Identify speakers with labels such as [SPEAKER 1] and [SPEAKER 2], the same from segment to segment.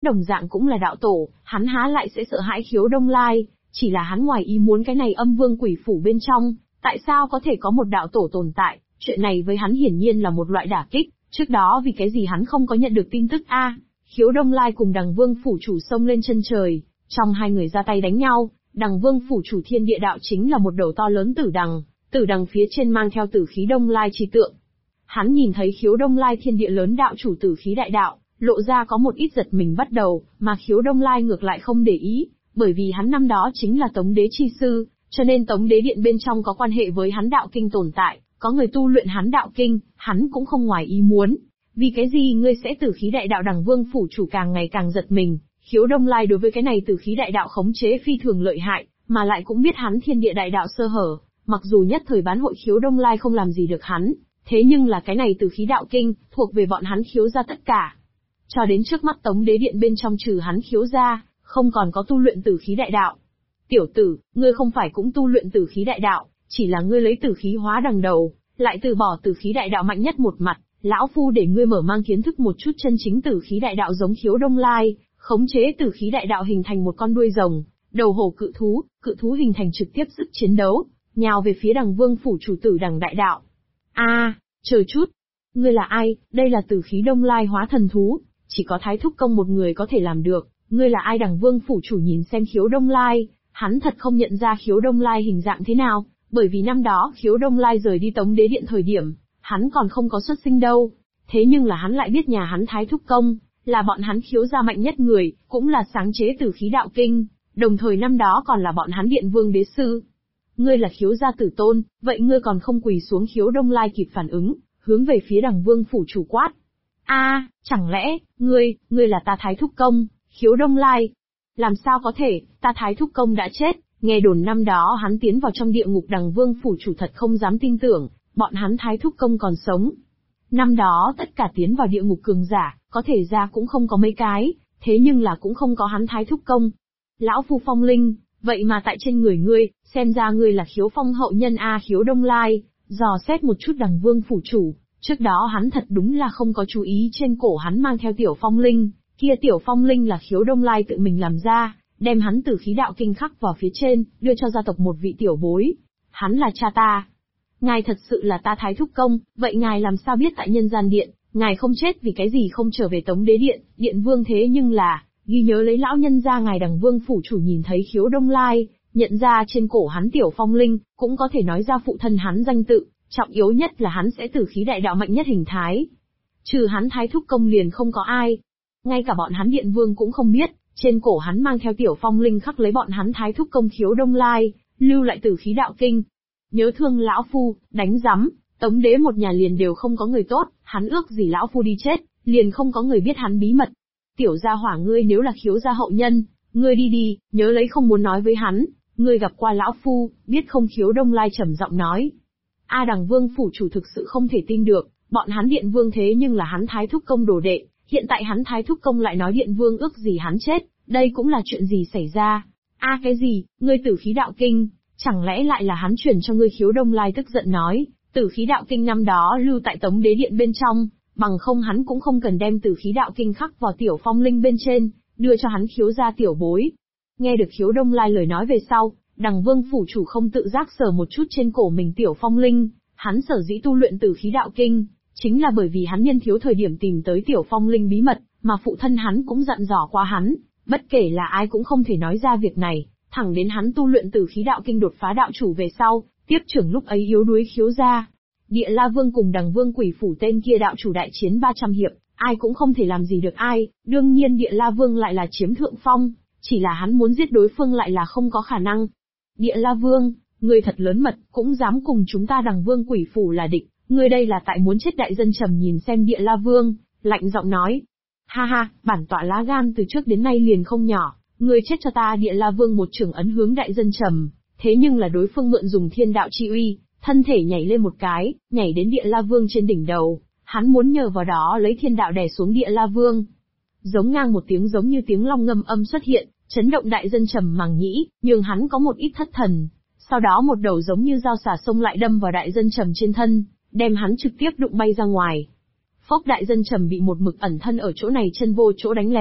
[SPEAKER 1] đồng dạng cũng là đạo tổ, hắn há lại sẽ sợ hãi Khiếu Đông Lai, chỉ là hắn ngoài ý muốn cái này âm vương quỷ phủ bên trong, tại sao có thể có một đạo tổ tồn tại, chuyện này với hắn hiển nhiên là một loại đả kích, trước đó vì cái gì hắn không có nhận được tin tức Khiếu Đông Lai cùng Đằng Vương phủ chủ xông lên chân trời, trong hai người ra tay đánh nhau, Đằng Vương phủ chủ thiên địa đạo chính là một đầu to lớn tử đằng phía trên mang theo tử khí Đông Lai chi tượng. Hắn nhìn thấy Khiếu Đông Lai thiên địa lớn đạo chủ tử khí đại đạo, lộ ra có một ít giật mình bắt đầu, mà Khiếu Đông Lai ngược lại không để ý, bởi vì hắn năm đó chính là Tống Đế chi sư, cho nên Tống Đế điện bên trong có quan hệ với hắn đạo kinh tồn tại, có người tu luyện hắn đạo kinh, hắn cũng không ngoài ý muốn. Vì cái gì ngươi sẽ tử khí đại đạo? Đằng Vương phủ chủ càng ngày càng giật mình, Khiếu Đông Lai đối với cái này tử khí đại đạo khống chế phi thường lợi hại, mà lại cũng biết hắn thiên địa đại đạo sơ hở, mặc dù nhất thời bán hội Khiếu Đông Lai không làm gì được hắn, thế nhưng là cái này tử khí đạo kinh, thuộc về bọn hắn Khiếu ra tất cả. Cho đến trước mắt Tống Đế điện bên trong trừ hắn Khiếu ra, không còn có tu luyện tử khí đại đạo. Tiểu tử, ngươi không phải cũng tu luyện tử khí đại đạo, chỉ là ngươi lấy tử khí hóa đằng đầu, lại từ bỏ tử khí đại đạo mạnh nhất một mặt, lão phu để ngươi mở mang kiến thức một chút chân chính tử khí đại đạo giống Khiếu Đông Lai, khống chế tử khí đại đạo hình thành một con đuôi rồng, đầu hổ cự thú hình thành trực tiếp sức chiến đấu, nhào về phía Đằng Vương phủ chủ tử Đằng đại đạo. Chờ chút, ngươi là ai? Đây là tử khí Đông Lai hóa thần thú, chỉ có Thái Thúc Công một người có thể làm được, ngươi là ai? Đằng Vương phủ chủ nhìn xem Khiếu Đông Lai, hắn thật không nhận ra Khiếu Đông Lai hình dạng thế nào, bởi vì năm đó Khiếu Đông Lai rời đi Tống Đế điện thời điểm, hắn còn không có xuất sinh đâu, thế nhưng là hắn lại biết nhà hắn Thái Thúc Công, là bọn hắn Khiếu gia mạnh nhất người, cũng là sáng chế tử khí đạo kinh, đồng thời năm đó còn là bọn hắn Điện Vương đế sư. Ngươi là Khiếu gia tử tôn, vậy ngươi còn không quỳ xuống? Khiếu Đông Lai kịp phản ứng, hướng về phía Đằng Vương phủ chủ quát. Chẳng lẽ, ngươi là ta Thái Thúc Công? Khiếu Đông Lai, làm sao có thể, ta Thái Thúc Công đã chết, nghe đồn năm đó hắn tiến vào trong địa ngục. Đằng Vương phủ chủ thật không dám tin tưởng, bọn hắn Thái Thúc Công còn sống. Năm đó tất cả tiến vào địa ngục cường giả, có thể ra cũng không có mấy cái, thế nhưng là cũng không có hắn Thái Thúc Công. Lão phu phong linh, vậy mà tại trên người ngươi, xem ra ngươi là Khiếu Phong hậu nhân Khiếu Đông Lai, dò xét một chút Đằng Vương phủ chủ, trước đó hắn thật đúng là không có chú ý trên cổ hắn mang theo tiểu phong linh, kia tiểu phong linh là Khiếu Đông Lai tự mình làm ra, đem hắn tử khí đạo kinh khắc vào phía trên, đưa cho gia tộc một vị tiểu bối. Hắn là cha ta. Ngài thật sự là ta Thái Thúc Công, vậy ngài làm sao biết tại nhân gian điện, ngài không chết vì cái gì không trở về Tống Đế điện? Điện Vương thế nhưng là, ghi nhớ lấy lão nhân gia ngài. Đằng Vương phủ chủ nhìn thấy Khiếu Đông Lai, nhận ra trên cổ hắn tiểu phong linh, cũng có thể nói ra phụ thân hắn danh tự, trọng yếu nhất là hắn sẽ tử khí đại đạo mạnh nhất hình thái. Trừ hắn Thái Thúc Công liền không có ai. Ngay cả bọn hắn Điện Vương cũng không biết, trên cổ hắn mang theo tiểu phong linh khắc lấy bọn hắn Thái Thúc Công Khiếu Đông Lai, lưu lại tử khí đạo kinh. Nhớ thương lão phu, đánh rắm, Tống Đế một nhà liền đều không có người tốt, hắn ước gì lão phu đi chết, liền không có người biết hắn bí mật. Tiểu gia hỏa, ngươi nếu là Khiếu gia hậu nhân, ngươi đi, nhớ lấy không muốn nói với hắn, ngươi gặp qua lão phu, biết không? Khiếu Đông Lai trầm giọng nói. Đằng Vương phủ chủ thực sự không thể tin được, bọn hắn Điện Vương thế nhưng là hắn Thái Thúc Công đồ đệ, hiện tại hắn Thái Thúc Công lại nói Điện Vương ước gì hắn chết, đây cũng là chuyện gì xảy ra? Cái gì, ngươi tử khí đạo kinh, chẳng lẽ lại là hắn truyền cho ngươi? Khiếu Đông Lai tức giận nói, tử khí đạo kinh năm đó lưu tại Tống Đế điện bên trong, bằng không hắn cũng không cần đem tử khí đạo kinh khắc vào tiểu phong linh bên trên, đưa cho hắn Khiếu gia tiểu bối. Nghe được Khiếu Đông Lai lời nói về sau, Đằng Vương phủ chủ không tự giác sờ một chút trên cổ mình tiểu phong linh, hắn sở dĩ tu luyện tử khí đạo kinh, chính là bởi vì hắn niên thiếu thời điểm tìm tới tiểu phong linh bí mật, mà phụ thân hắn cũng dặn dò qua hắn, bất kể là ai cũng không thể nói ra việc này, thẳng đến hắn tu luyện tử khí đạo kinh đột phá đạo chủ về sau, tiếp trưởng lúc ấy yếu đuối Khiếu gia. Địa La Vương cùng Đằng Vương quỷ phủ tên kia đạo chủ đại chiến 300 hiệp, ai cũng không thể làm gì được ai, đương nhiên Địa La Vương lại là chiếm thượng phong, chỉ là hắn muốn giết đối phương lại là không có khả năng. Địa La Vương, ngươi thật lớn mật, cũng dám cùng chúng ta Đằng Vương quỷ phủ là địch, ngươi đây là tại muốn chết. Đại dân trầm nhìn xem Địa La Vương, lạnh giọng nói. Ha, bản tọa lá gan từ trước đến nay liền không nhỏ, ngươi chết cho ta. Địa La Vương một chưởng ấn hướng đại dân trầm, thế nhưng là đối phương mượn dùng thiên đạo chi uy, thân thể nhảy lên một cái, nhảy đến Địa La Vương trên đỉnh đầu, hắn muốn nhờ vào đó lấy thiên đạo đè xuống Địa La Vương. Giống ngang một tiếng giống như tiếng long ngâm âm xuất hiện, chấn động đại dân trầm màng nhĩ, nhường hắn có một ít thất thần. Sau đó một đầu giống như dao xả xông lại đâm vào đại dân trầm trên thân, đem hắn trực tiếp đụng bay ra ngoài. Phốc, đại dân trầm bị một mực ẩn thân ở chỗ này chân vô chỗ đánh lén,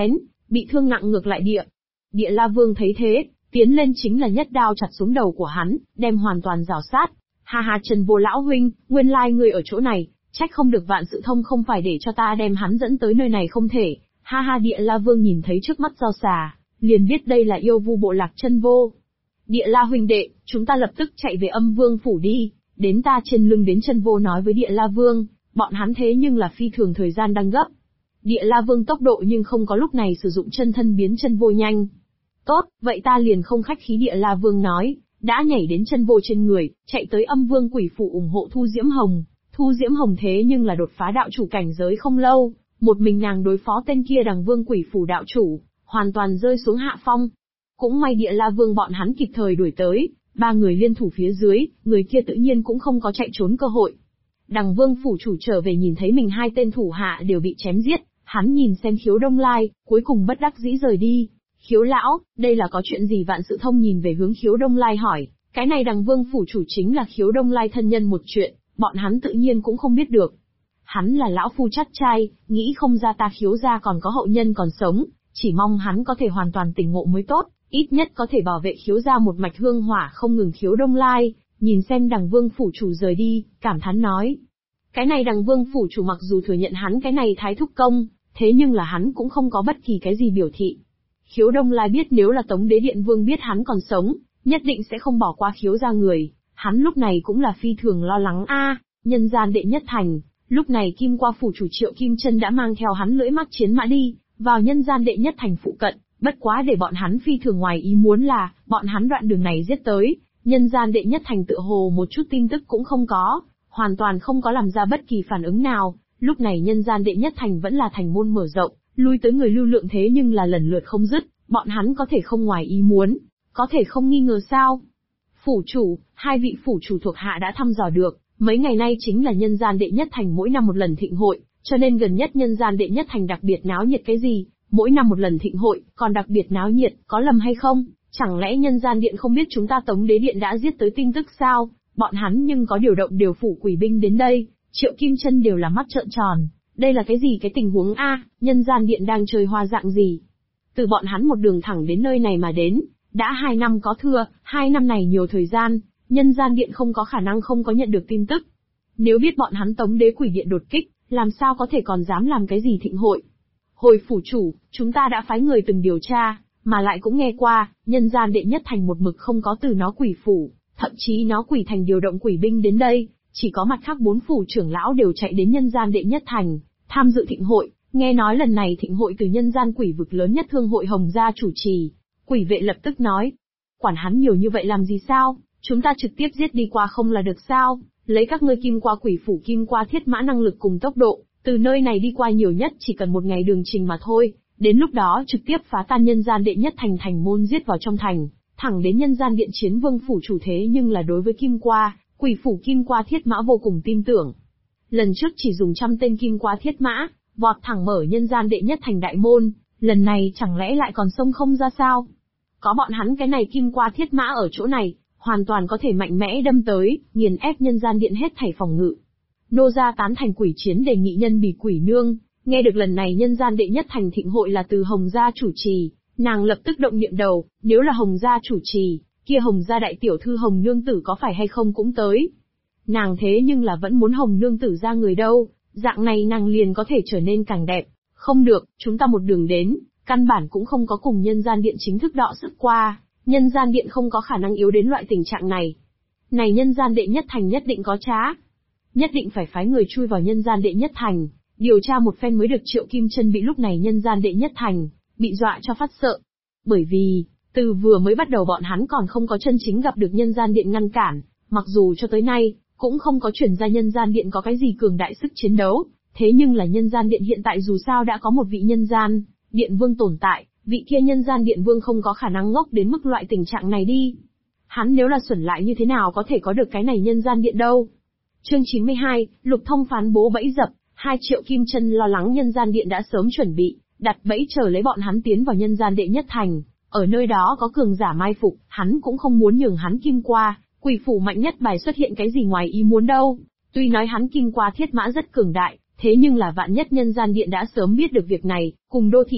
[SPEAKER 1] bị thương nặng ngược lại Địa La Vương thấy thế, tiến lên chính là nhất đao chặt xuống đầu của hắn, đem hoàn toàn rào sát. Ha ha, Trần Vô lão huynh, nguyên lai ngươi ở chỗ này, trách không được Vạn Sự Thông không phải để cho ta đem hắn dẫn tới nơi này không thể. Ha ha, Địa La Vương nhìn thấy trước mắt Dao Xà, liền biết đây là yêu vu bộ lạc Chân Vô. Địa La huynh đệ, chúng ta lập tức chạy về Âm Vương phủ đi. Đến ta trên lưng đến Chân Vô nói với Địa La Vương, bọn hắn thế nhưng là phi thường thời gian đang gấp. Địa La Vương tốc độ nhưng không có lúc này sử dụng chân thân biến Chân Vô nhanh. Tốt, vậy ta liền không khách khí, Địa La Vương nói, đã nhảy đến Chân Vô trên người, chạy tới Âm Vương quỷ phủ ủng hộ Thu Diễm Hồng. Thu Diễm Hồng thế nhưng là đột phá đạo chủ cảnh giới không lâu, một mình nàng đối phó tên kia Đằng Vương quỷ phủ đạo chủ, hoàn toàn rơi xuống hạ phong. Cũng may Địa La Vương bọn hắn kịp thời đuổi tới, ba người liên thủ phía dưới, người kia tự nhiên cũng không có chạy trốn cơ hội. Đằng Vương phủ chủ trở về nhìn thấy mình hai tên thủ hạ đều bị chém giết, hắn nhìn xem Khiếu Đông Lai, cuối cùng bất đắc dĩ rời đi. Khiếu lão, đây là có chuyện gì? Vạn Sự Thông nhìn về hướng Khiếu Đông Lai hỏi, cái này Đằng Vương phủ chủ chính là Khiếu Đông Lai thân nhân một chuyện, bọn hắn tự nhiên cũng không biết được. Hắn là lão phu chắt trai, nghĩ không ra ta Khiếu gia còn có hậu nhân còn sống, chỉ mong hắn có thể hoàn toàn tỉnh ngộ mới tốt, ít nhất có thể bảo vệ Khiếu gia một mạch hương hỏa không ngừng. Khiếu Đông Lai, nhìn xem Đằng Vương phủ chủ rời đi, cảm thán nói. Cái này Đằng Vương phủ chủ mặc dù thừa nhận hắn cái này thái thúc công, thế nhưng là hắn cũng không có bất kỳ cái gì biểu thị. Khiếu Đông Lai biết nếu là Tống Đế Điện Vương biết hắn còn sống, nhất định sẽ không bỏ qua Khiếu gia người, hắn lúc này cũng là phi thường lo lắng nhân gian đệ nhất thành, lúc này Kim Qua phủ chủ Triệu Kim Chân đã mang theo hắn lưỡi mắt chiến mã đi, vào nhân gian đệ nhất thành phụ cận, bất quá để bọn hắn phi thường ngoài ý muốn là, bọn hắn đoạn đường này giết tới, nhân gian đệ nhất thành tựa hồ một chút tin tức cũng không có, hoàn toàn không có làm ra bất kỳ phản ứng nào, lúc này nhân gian đệ nhất thành vẫn là thành môn mở rộng, lui tới người lưu lượng thế nhưng là lần lượt không dứt, bọn hắn có thể không ngoài ý muốn, có thể không nghi ngờ sao? Phủ chủ, hai vị phủ chủ thuộc hạ đã thăm dò được, mấy ngày nay chính là nhân gian đệ nhất thành mỗi năm một lần thịnh hội, cho nên gần nhất nhân gian đệ nhất thành đặc biệt náo nhiệt cái gì, mỗi năm một lần thịnh hội, còn đặc biệt náo nhiệt, có lầm hay không? Chẳng lẽ nhân gian điện không biết chúng ta Tống Đế Điện đã giết tới tin tức sao? Bọn hắn nhưng có điều động điều phủ quỷ binh đến đây, Triệu Kim Chân đều là mắt trợn tròn. Đây là cái gì, cái tình huống nhân gian điện đang chơi hoa dạng gì? Từ bọn hắn một đường thẳng đến nơi này mà đến, đã 2 năm có thưa, 2 năm này nhiều thời gian, nhân gian điện không có khả năng không có nhận được tin tức. Nếu biết bọn hắn Tống Đế quỷ điện đột kích, làm sao có thể còn dám làm cái gì thịnh hội? Hồi phủ chủ, chúng ta đã phái người từng điều tra, mà lại cũng nghe qua, nhân gian đệ nhất thành một mực không có từ nó quỷ phủ, thậm chí nó quỷ thành điều động quỷ binh đến đây, chỉ có mặt khác 4 phủ trưởng lão đều chạy đến nhân gian đệ nhất thành, tham dự thịnh hội, nghe nói lần này thịnh hội từ nhân gian quỷ vực lớn nhất Thương hội Hồng gia chủ trì. Quỷ vệ lập tức nói, quản hắn nhiều như vậy làm gì sao, chúng ta trực tiếp giết đi qua không là được sao, lấy các ngươi Kim Qua quỷ phủ Kim Qua thiết mã năng lực cùng tốc độ, từ nơi này đi qua nhiều nhất chỉ cần 1 ngày đường trình mà thôi, đến lúc đó trực tiếp phá tan nhân gian đệ nhất thành thành môn giết vào trong thành, thẳng đến nhân gian điện chiến vương phủ chủ. Thế nhưng là đối với Kim Qua, quỷ phủ Kim Qua thiết mã vô cùng tin tưởng. Lần trước chỉ dùng 100 tên Kim Qua thiết mã, vọt thẳng mở nhân gian đệ nhất thành đại môn, lần này chẳng lẽ lại còn xông không ra sao? Có bọn hắn cái này Kim Qua thiết mã ở chỗ này, hoàn toàn có thể mạnh mẽ đâm tới, nghiền ép nhân gian điện hết thảy phòng ngự. Nô gia tán thành quỷ chiến đề nghị nhân Bỉ Quỷ Nương, nghe được lần này nhân gian đệ nhất thành thịnh hội là từ Hồng gia chủ trì, nàng lập tức động niệm đầu, nếu là Hồng gia chủ trì, kia Hồng gia đại tiểu thư Hồng nương tử có phải hay không cũng tới. Nàng thế nhưng là vẫn muốn Hồng nương tử ra người đâu, dạng này nàng liền có thể trở nên càng đẹp. Không được, chúng ta một đường đến, căn bản cũng không có cùng nhân gian điện chính thức đọ sức qua, nhân gian điện không có khả năng yếu đến loại tình trạng này. Này nhân gian đệ nhất thành nhất định có trá. Nhất định phải phái người chui vào nhân gian đệ nhất thành, điều tra một phen mới được. Triệu Kim Chân bị lúc này nhân gian đệ nhất thành, bị dọa cho phát sợ. Bởi vì, từ vừa mới bắt đầu bọn hắn còn không có chân chính gặp được nhân gian điện ngăn cản, mặc dù cho tới nay, cũng không có chuyển ra nhân gian điện có cái gì cường đại sức chiến đấu, thế nhưng là nhân gian điện hiện tại dù sao đã có một vị nhân gian điện vương tồn tại, vị kia nhân gian điện vương không có khả năng ngốc đến mức loại tình trạng này đi. Hắn nếu là xuẩn lại như thế nào có thể có được cái này nhân gian điện đâu. Chương 92, Lục Thông phán bố bẫy dập. 2 Triệu Kim Chân lo lắng nhân gian điện đã sớm chuẩn bị, đặt bẫy chờ lấy bọn hắn tiến vào nhân gian đệ nhất thành, ở nơi đó có cường giả mai phục, hắn cũng không muốn nhường hắn Kim Qua, quỷ phủ mạnh nhất bài xuất hiện cái gì ngoài ý muốn đâu. Tuy nói hắn Kim Qua thiết mã rất cường đại, thế nhưng là vạn nhất nhân gian điện đã sớm biết được việc này, cùng đô thị điện,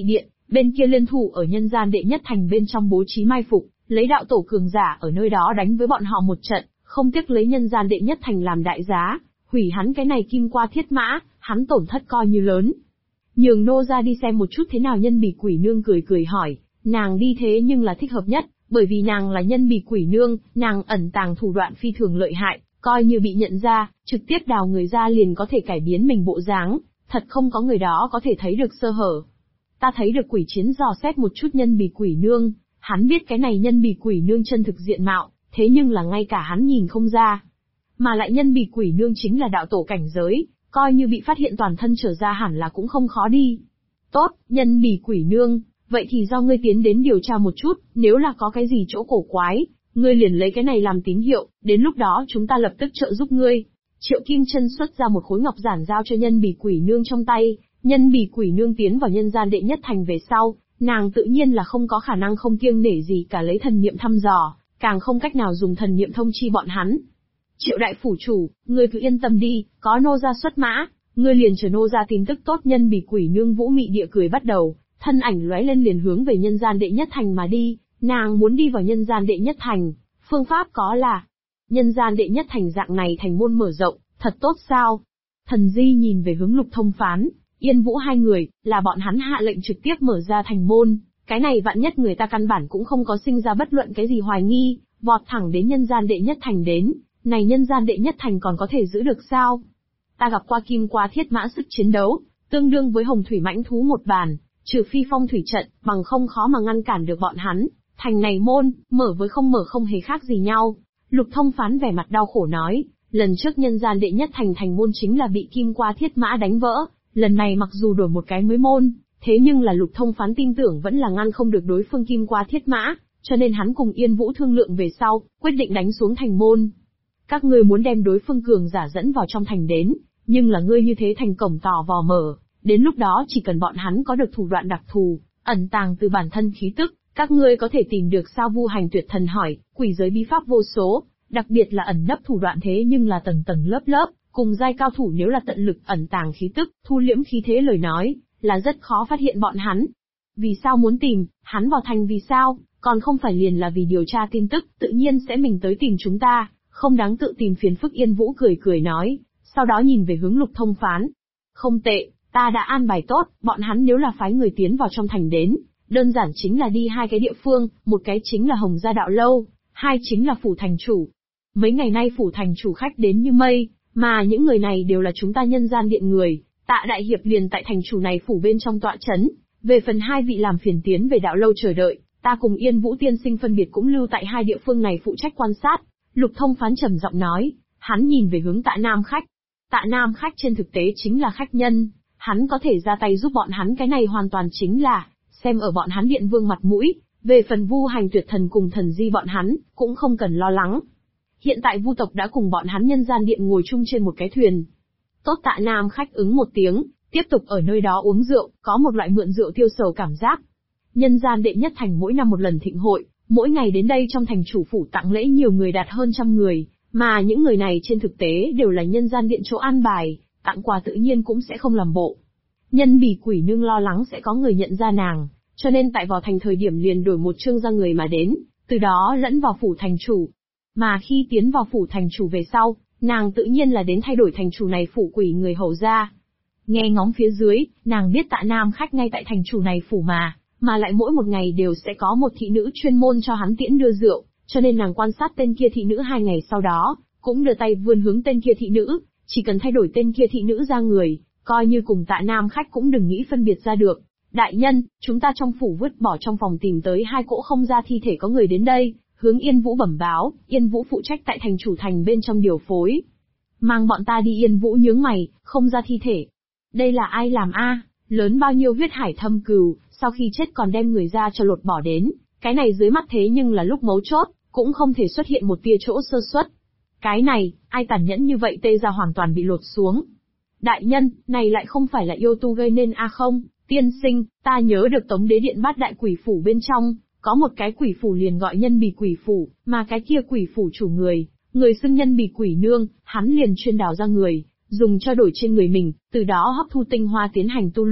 [SPEAKER 1] Bên kia liên thủ ở nhân gian đệ nhất thành bên trong bố trí mai phục, lấy đạo tổ cường giả ở nơi đó đánh với bọn họ một trận, không tiếc lấy nhân gian đệ nhất thành làm đại giá, hủy hắn cái này kim qua thiết mã, hắn tổn thất coi như lớn. Nhường nô ra đi xem một chút thế nào. Nhân Bỉ Quỷ Nương cười cười hỏi, nàng đi thế nhưng là thích hợp nhất, bởi vì nàng là Nhân Bỉ Quỷ Nương, nàng ẩn tàng thủ đoạn phi thường lợi hại, coi như bị nhận ra, trực tiếp đào người ra liền có thể cải biến mình bộ dáng, thật không có người đó có thể thấy được sơ hở. Ta thấy được Quỷ Chiến dò xét một chút Nhân Bỉ Quỷ Nương, hắn biết cái này Nhân Bỉ Quỷ Nương chân thực diện mạo, thế nhưng là ngay cả hắn nhìn không ra. Mà lại Nhân Bỉ Quỷ Nương chính là đạo tổ cảnh giới, coi như bị phát hiện toàn thân trở ra hẳn là cũng không khó đi. Tốt, Nhân Bỉ Quỷ Nương, vậy thì do ngươi tiến đến điều tra một chút, nếu là có cái gì chỗ cổ quái, ngươi liền lấy cái này làm tín hiệu, đến lúc đó chúng ta lập tức trợ giúp ngươi. Triệu Kim Chân xuất ra một khối ngọc giản giao cho Nhân Bỉ Quỷ Nương trong tay. Nhân Bỉ Quỷ Nương tiến vào nhân gian đệ nhất thành về sau, nàng tự nhiên là không có khả năng không kiêng nể gì cả lấy thần niệm thăm dò, càng không cách nào dùng thần niệm thông chi bọn hắn. Triệu đại phủ chủ, ngươi cứ yên tâm đi, có nô gia xuất mã, ngươi liền chờ nô gia tin tức tốt. Nhân Bỉ Quỷ Nương vũ mị địa cười bắt đầu, thân ảnh lóe lên liền hướng về nhân gian đệ nhất thành mà đi. Nàng muốn đi vào nhân gian đệ nhất thành, phương pháp có là nhân gian đệ nhất thành dạng này thành môn mở rộng, thật tốt sao? Thần Di nhìn về hướng Lục Thông Phán, Yên Vũ hai người, là bọn hắn hạ lệnh trực tiếp mở ra thành môn, cái này vạn nhất người ta căn bản cũng không có sinh ra bất luận cái gì hoài nghi, vọt thẳng đến nhân gian đệ nhất thành đến, này nhân gian đệ nhất thành còn có thể giữ được sao? Ta gặp qua kim qua thiết mã sức chiến đấu, tương đương với hồng thủy mãnh thú một bàn, trừ phi phong thủy trận, bằng không khó mà ngăn cản được bọn hắn. Thành này môn, mở với không mở không hề khác gì nhau. Lục Thông Phán vẻ mặt đau khổ nói, lần trước nhân gian đệ nhất thành môn chính là bị kim qua thiết mã đánh vỡ, lần này mặc dù đổi một cái mới môn, thế nhưng là Lục Thông Phán tin tưởng vẫn là ngăn không được đối phương kim qua thiết mã, cho nên hắn cùng Yên Vũ thương lượng về sau, quyết định đánh xuống thành môn. Các ngươi muốn đem đối phương cường giả dẫn vào trong thành đến, nhưng là ngươi như thế thành cổng tỏ vò mở, đến lúc đó chỉ cần bọn hắn có được thủ đoạn đặc thù, ẩn tàng từ bản thân khí tức, các ngươi có thể tìm được sao? Vu Hành Tuyệt Thần hỏi, quỷ giới bí pháp vô số, đặc biệt là ẩn nấp thủ đoạn thế nhưng là tầng tầng lớp lớp, cùng giai cao thủ nếu là tận lực ẩn tàng khí tức, thu liễm khí thế lời nói, là rất khó phát hiện bọn hắn. Vì sao muốn tìm, hắn vào thành vì sao, còn không phải liền là vì điều tra tin tức, tự nhiên sẽ mình tới tìm chúng ta, không đáng tự tìm phiền phức. Yên Vũ cười cười nói, sau đó nhìn về hướng Lục Thông Phán. Không tệ, ta đã an bài tốt, bọn hắn nếu là phái người tiến vào trong thành đến, đơn giản chính là đi hai cái địa phương, một cái chính là Hồng Gia Đạo Lâu, hai chính là Phủ Thành Chủ. Mấy ngày nay Phủ Thành Chủ khách đến như mây, mà những người này đều là chúng ta nhân gian điện người, Tạ Đại Hiệp liền tại thành chủ này phủ bên trong tọa chấn. Về phần hai vị làm phiền tiến về Đạo Lâu chờ đợi, ta cùng Yên Vũ tiên sinh phân biệt cũng lưu tại hai địa phương này phụ trách quan sát. Lục Thông Phán trầm giọng nói, hắn nhìn về hướng Tạ Nam khách. Tạ Nam khách trên thực tế chính là khách nhân, hắn có thể ra tay giúp bọn hắn, cái này hoàn toàn chính là xem ở bọn hắn điện vương mặt mũi. Về phần Vu Hành Tuyệt Thần cùng Thần Di bọn hắn, cũng không cần lo lắng. Hiện tại Vu tộc đã cùng bọn hắn nhân gian điện ngồi chung trên một cái thuyền. Tốt. Tạ Nam khách ứng một tiếng, tiếp tục ở nơi đó uống rượu, có một loại mượn rượu tiêu sầu cảm giác. Nhân gian đệ nhất thành mỗi năm một lần thịnh hội, mỗi ngày đến đây trong thành chủ phủ tặng lễ nhiều người đạt hơn 100 người, mà những người này trên thực tế đều là nhân gian điện chỗ an bài, tặng quà tự nhiên cũng sẽ không làm bộ. Nhân Bỉ Quỷ Nương lo lắng sẽ có người nhận ra nàng, cho nên tại vào thành thời điểm liền đổi một chương ra người mà đến, từ đó lẫn vào phủ thành chủ. Mà khi tiến vào phủ thành chủ về sau, nàng tự nhiên là đến thay đổi thành chủ này phủ quỷ người hầu ra. Nghe ngóng phía dưới, nàng biết Tạ Nam khách ngay tại thành chủ này phủ mà lại mỗi một ngày đều sẽ có một thị nữ chuyên môn cho hắn tiễn đưa rượu, cho nên nàng quan sát tên kia thị nữ 2 ngày sau đó, cũng đưa tay vươn hướng tên kia thị nữ, chỉ cần thay đổi tên kia thị nữ ra người, coi như cùng Tạ Nam khách cũng đừng nghĩ phân biệt ra được. Đại nhân, chúng ta trong phủ vứt bỏ trong phòng tìm tới 2 cỗ không ra thi thể có người đến đây, hướng Yên Vũ bẩm báo. Yên Vũ phụ trách tại thành chủ thành bên trong điều phối. Mang bọn ta đi. Yên Vũ nhướng mày, không ra thi thể. Đây là ai làm a? Lớn bao nhiêu huyết hải thâm cừu, sau khi chết còn đem người ra cho lột bỏ đến, cái này dưới mắt thế nhưng là lúc mấu chốt, cũng không thể xuất hiện một tia chỗ sơ suất. Cái này, ai tàn nhẫn như vậy? Tê ra hoàn toàn bị lột xuống. Đại nhân, này lại không phải là yêu tu gây nên a? Không, tiên sinh, ta nhớ được Tống Đế Điện Bát Đại Quỷ Phủ bên trong, có một cái quỷ phủ liền gọi Nhân Bỉ Quỷ Phủ, mà cái kia quỷ phủ chủ người xưng Nhân Bỉ Quỷ Nương, hắn liền chuyên đào ra người, dùng cho đổi trên người mình, từ đó hấp thu tinh hoa tiến hành tu luyện,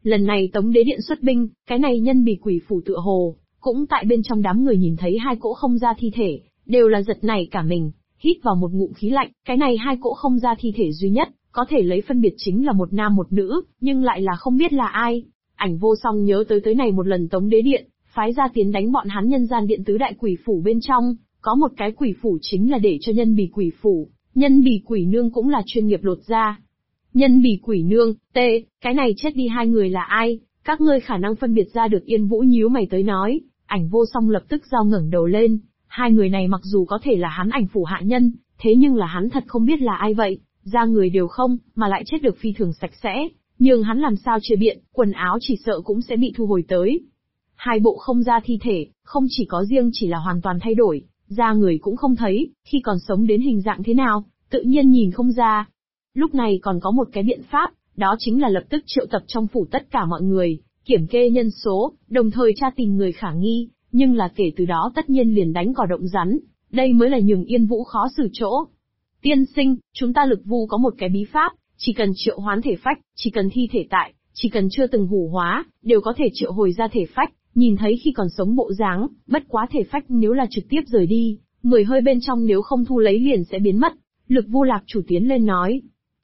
[SPEAKER 1] Lần này Tống Đế Điện xuất binh, cái này nhân bì quỷ phủ tựa hồ, cũng tại bên trong đám người nhìn thấy hai cỗ không ra thi thể, đều là giật nảy cả mình, hít vào một ngụm khí lạnh, cái này hai cỗ không ra thi thể duy nhất, có thể lấy phân biệt chính là một nam một nữ, nhưng lại là không biết là ai. Ảnh Vô Song nhớ tới này một lần Tống Đế Điện, phái ra tiến đánh bọn hắn nhân gian điện tứ đại quỷ phủ bên trong, có một cái quỷ phủ chính là để cho nhân bì quỷ phủ, nhân bì quỷ nương cũng là chuyên nghiệp lột da. Nhân bì quỷ nương, cái này chết đi hai người là ai, các ngươi khả năng phân biệt ra được. Yên Vũ nhíu mày tới nói. Ảnh Vô Song lập tức giao ngẩng đầu lên, hai người này mặc dù có thể là hắn Ảnh phủ hạ nhân, thế nhưng là hắn thật không biết là ai vậy, da người đều không, mà lại chết được phi thường sạch sẽ, nhưng hắn làm sao chia biện, quần áo chỉ sợ cũng sẽ bị thu hồi tới. Hai bộ không ra thi thể, không chỉ có riêng chỉ là hoàn toàn thay đổi, da người cũng không thấy, khi còn sống đến hình dạng thế nào, tự nhiên nhìn không ra. Lúc này còn có một cái biện pháp, đó chính là lập tức triệu tập trong phủ tất cả mọi người, kiểm kê nhân số, đồng thời tra tìm người khả nghi, nhưng là kể từ đó tất nhiên liền đánh cỏ động rắn, đây mới là nhường Yên Vũ khó xử chỗ. Tiên sinh, chúng ta Lực Vu có một cái bí pháp, chỉ cần triệu hoán thể phách, chỉ cần thi thể tại, chỉ cần chưa từng hủ hóa, đều có thể triệu hồi ra thể phách, nhìn thấy khi còn sống bộ dáng, bất quá thể phách nếu là trực tiếp rời đi, 10 hơi bên trong nếu không thu lấy liền sẽ biến mất. Lực Vu Lạc chủ tiến lên nói.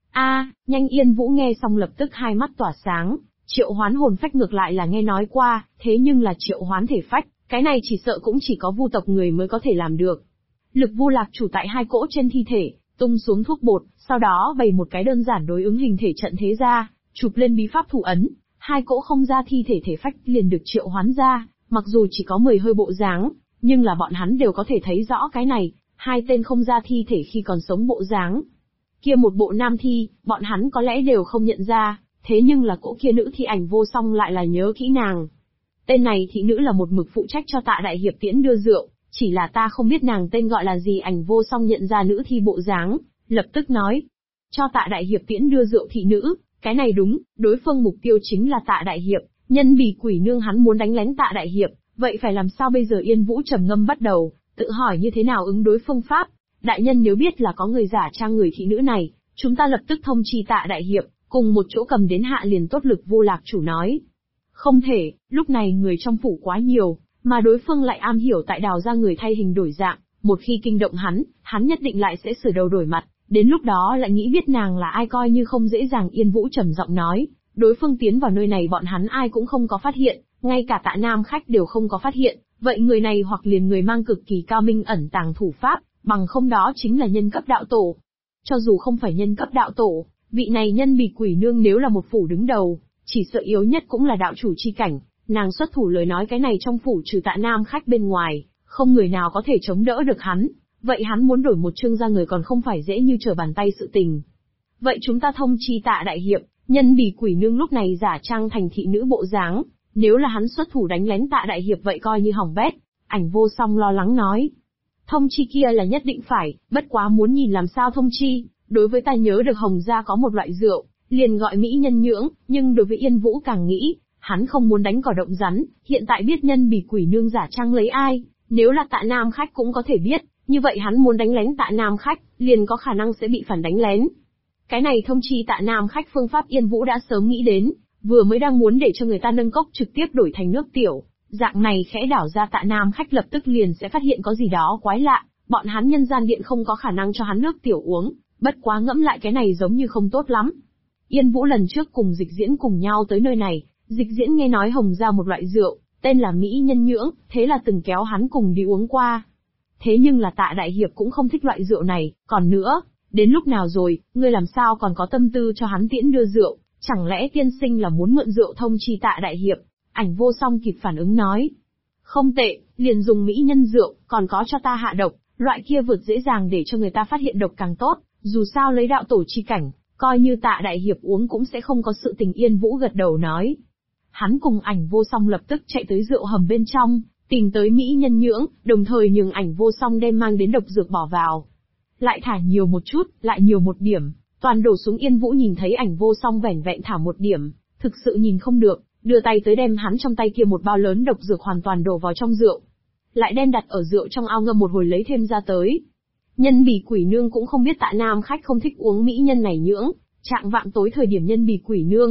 [SPEAKER 1] Nhanh. Yên Vũ nghe xong lập tức hai mắt tỏa sáng, triệu hoán hồn phách ngược lại là nghe nói qua, thế nhưng là triệu hoán thể phách, cái này chỉ sợ cũng chỉ có Vu tộc người mới có thể làm được. Lực Vu Lạc chủ tại hai cỗ trên thi thể, tung xuống thuốc bột, sau đó bày một cái đơn giản đối ứng hình thể trận thế ra, chụp lên bí pháp thủ ấn, hai cỗ không ra thi thể thể phách liền được triệu hoán ra, mặc dù chỉ có 10 hơi bộ dáng, nhưng là bọn hắn đều có thể thấy rõ cái này, hai tên không ra thi thể khi còn sống bộ dáng. Kia một bộ nam thi, bọn hắn có lẽ đều không nhận ra, thế nhưng là cỗ kia nữ thi Ảnh Vô Song lại là nhớ kỹ nàng. Tên này thị nữ là một mực phụ trách cho Tạ đại hiệp tiễn đưa rượu, chỉ là ta không biết nàng tên gọi là gì. Ảnh Vô Song nhận ra nữ thi bộ dáng, lập tức nói. Cho Tạ đại hiệp tiễn đưa rượu thị nữ, cái này đúng, đối phương mục tiêu chính là Tạ đại hiệp, nhân bì quỷ nương hắn muốn đánh lén Tạ đại hiệp, vậy phải làm sao bây giờ? Yên Vũ trầm ngâm bắt đầu, tự hỏi như thế nào ứng đối phương pháp. Đại nhân nếu biết là có người giả trang người thị nữ này, chúng ta lập tức thông chi Tạ đại hiệp, cùng một chỗ cầm đến hạ liền tốt. Lực Vu Lạc chủ nói. Không thể, lúc này người trong phủ quá nhiều, mà đối phương lại am hiểu tại đào ra người thay hình đổi dạng, một khi kinh động hắn nhất định lại sẽ sửa đầu đổi mặt, đến lúc đó lại nghĩ biết nàng là ai coi như không dễ dàng. Yên Vũ trầm giọng nói, đối phương tiến vào nơi này bọn hắn ai cũng không có phát hiện, ngay cả Tạ Nam khách đều không có phát hiện, vậy người này hoặc liền người mang cực kỳ cao minh ẩn tàng thủ pháp, bằng không đó chính là nhân cấp đạo tổ. Cho dù không phải nhân cấp đạo tổ, vị này nhân bì quỷ nương nếu là một phủ đứng đầu, chỉ sợ yếu nhất cũng là đạo chủ chi cảnh, nàng xuất thủ lời nói cái này trong phủ trừ Tạ Nam khách bên ngoài, không người nào có thể chống đỡ được hắn, vậy hắn muốn đổi một chương ra người còn không phải dễ như trở bàn tay sự tình. Vậy chúng ta thông chi Tạ đại hiệp, nhân bì quỷ nương lúc này giả trang thành thị nữ bộ dáng, nếu là hắn xuất thủ đánh lén Tạ đại hiệp vậy coi như hỏng bét. Ảnh Vô Song lo lắng nói. Thông chi kia là nhất định phải, bất quá muốn nhìn làm sao thông chi, đối với ta nhớ được Hồng gia có một loại rượu, liền gọi mỹ nhân nhưỡng, nhưng đối với Yên Vũ càng nghĩ, hắn không muốn đánh cỏ động rắn, hiện tại biết nhân bì quỷ nương giả trang lấy ai, nếu là Tạ Nam khách cũng có thể biết, như vậy hắn muốn đánh lén Tạ Nam khách, liền có khả năng sẽ bị phản đánh lén. Cái này thông chi Tạ Nam khách phương pháp Yên Vũ đã sớm nghĩ đến, vừa mới đang muốn để cho người ta nâng cốc trực tiếp đổi thành nước tiểu, dạng này khẽ đảo ra Tạ Nam khách lập tức liền sẽ phát hiện có gì đó quái lạ, bọn hắn nhân gian điện không có khả năng cho hắn nước tiểu uống, bất quá ngẫm lại cái này giống như không tốt lắm. Yên Vũ lần trước cùng Dịch Diễn cùng nhau tới nơi này, Dịch Diễn nghe nói Hồng ra một loại rượu, tên là mỹ nhân nhưỡng, thế là từng kéo hắn cùng đi uống qua. Thế nhưng là Tạ đại hiệp cũng không thích loại rượu này, còn nữa, đến lúc nào rồi, ngươi làm sao còn có tâm tư cho hắn tiễn đưa rượu, chẳng lẽ tiên sinh là muốn mượn rượu thông chi Tạ đại hiệp? Ảnh Vô Song kịp phản ứng nói. Không tệ, liền dùng mỹ nhân rượu, còn có cho ta hạ độc, loại kia vượt dễ dàng để cho người ta phát hiện độc càng tốt, dù sao lấy đạo tổ chi cảnh, coi như Tạ đại hiệp uống cũng sẽ không có sự tình. Yên Vũ gật đầu nói. Hắn cùng Ảnh Vô Song lập tức chạy tới rượu hầm bên trong, tìm tới mỹ nhân nhưỡng, đồng thời nhường Ảnh Vô Song đem mang đến độc dược bỏ vào. Lại thả nhiều một chút, lại nhiều một điểm, toàn đổ xuống. Yên Vũ nhìn thấy Ảnh Vô Song vẻn vẹn thả một điểm, thực sự nhìn không được, đưa tay tới đem hắn trong tay kia một bao lớn độc dược hoàn toàn đổ vào trong rượu. Lại đem đặt ở rượu trong ao ngâm một hồi lấy thêm ra tới. Nhân bì quỷ nương cũng không biết Tạ Nam khách không thích uống mỹ nhân này nhưỡng, trạng vạng tối thời điểm nhân bì quỷ nương,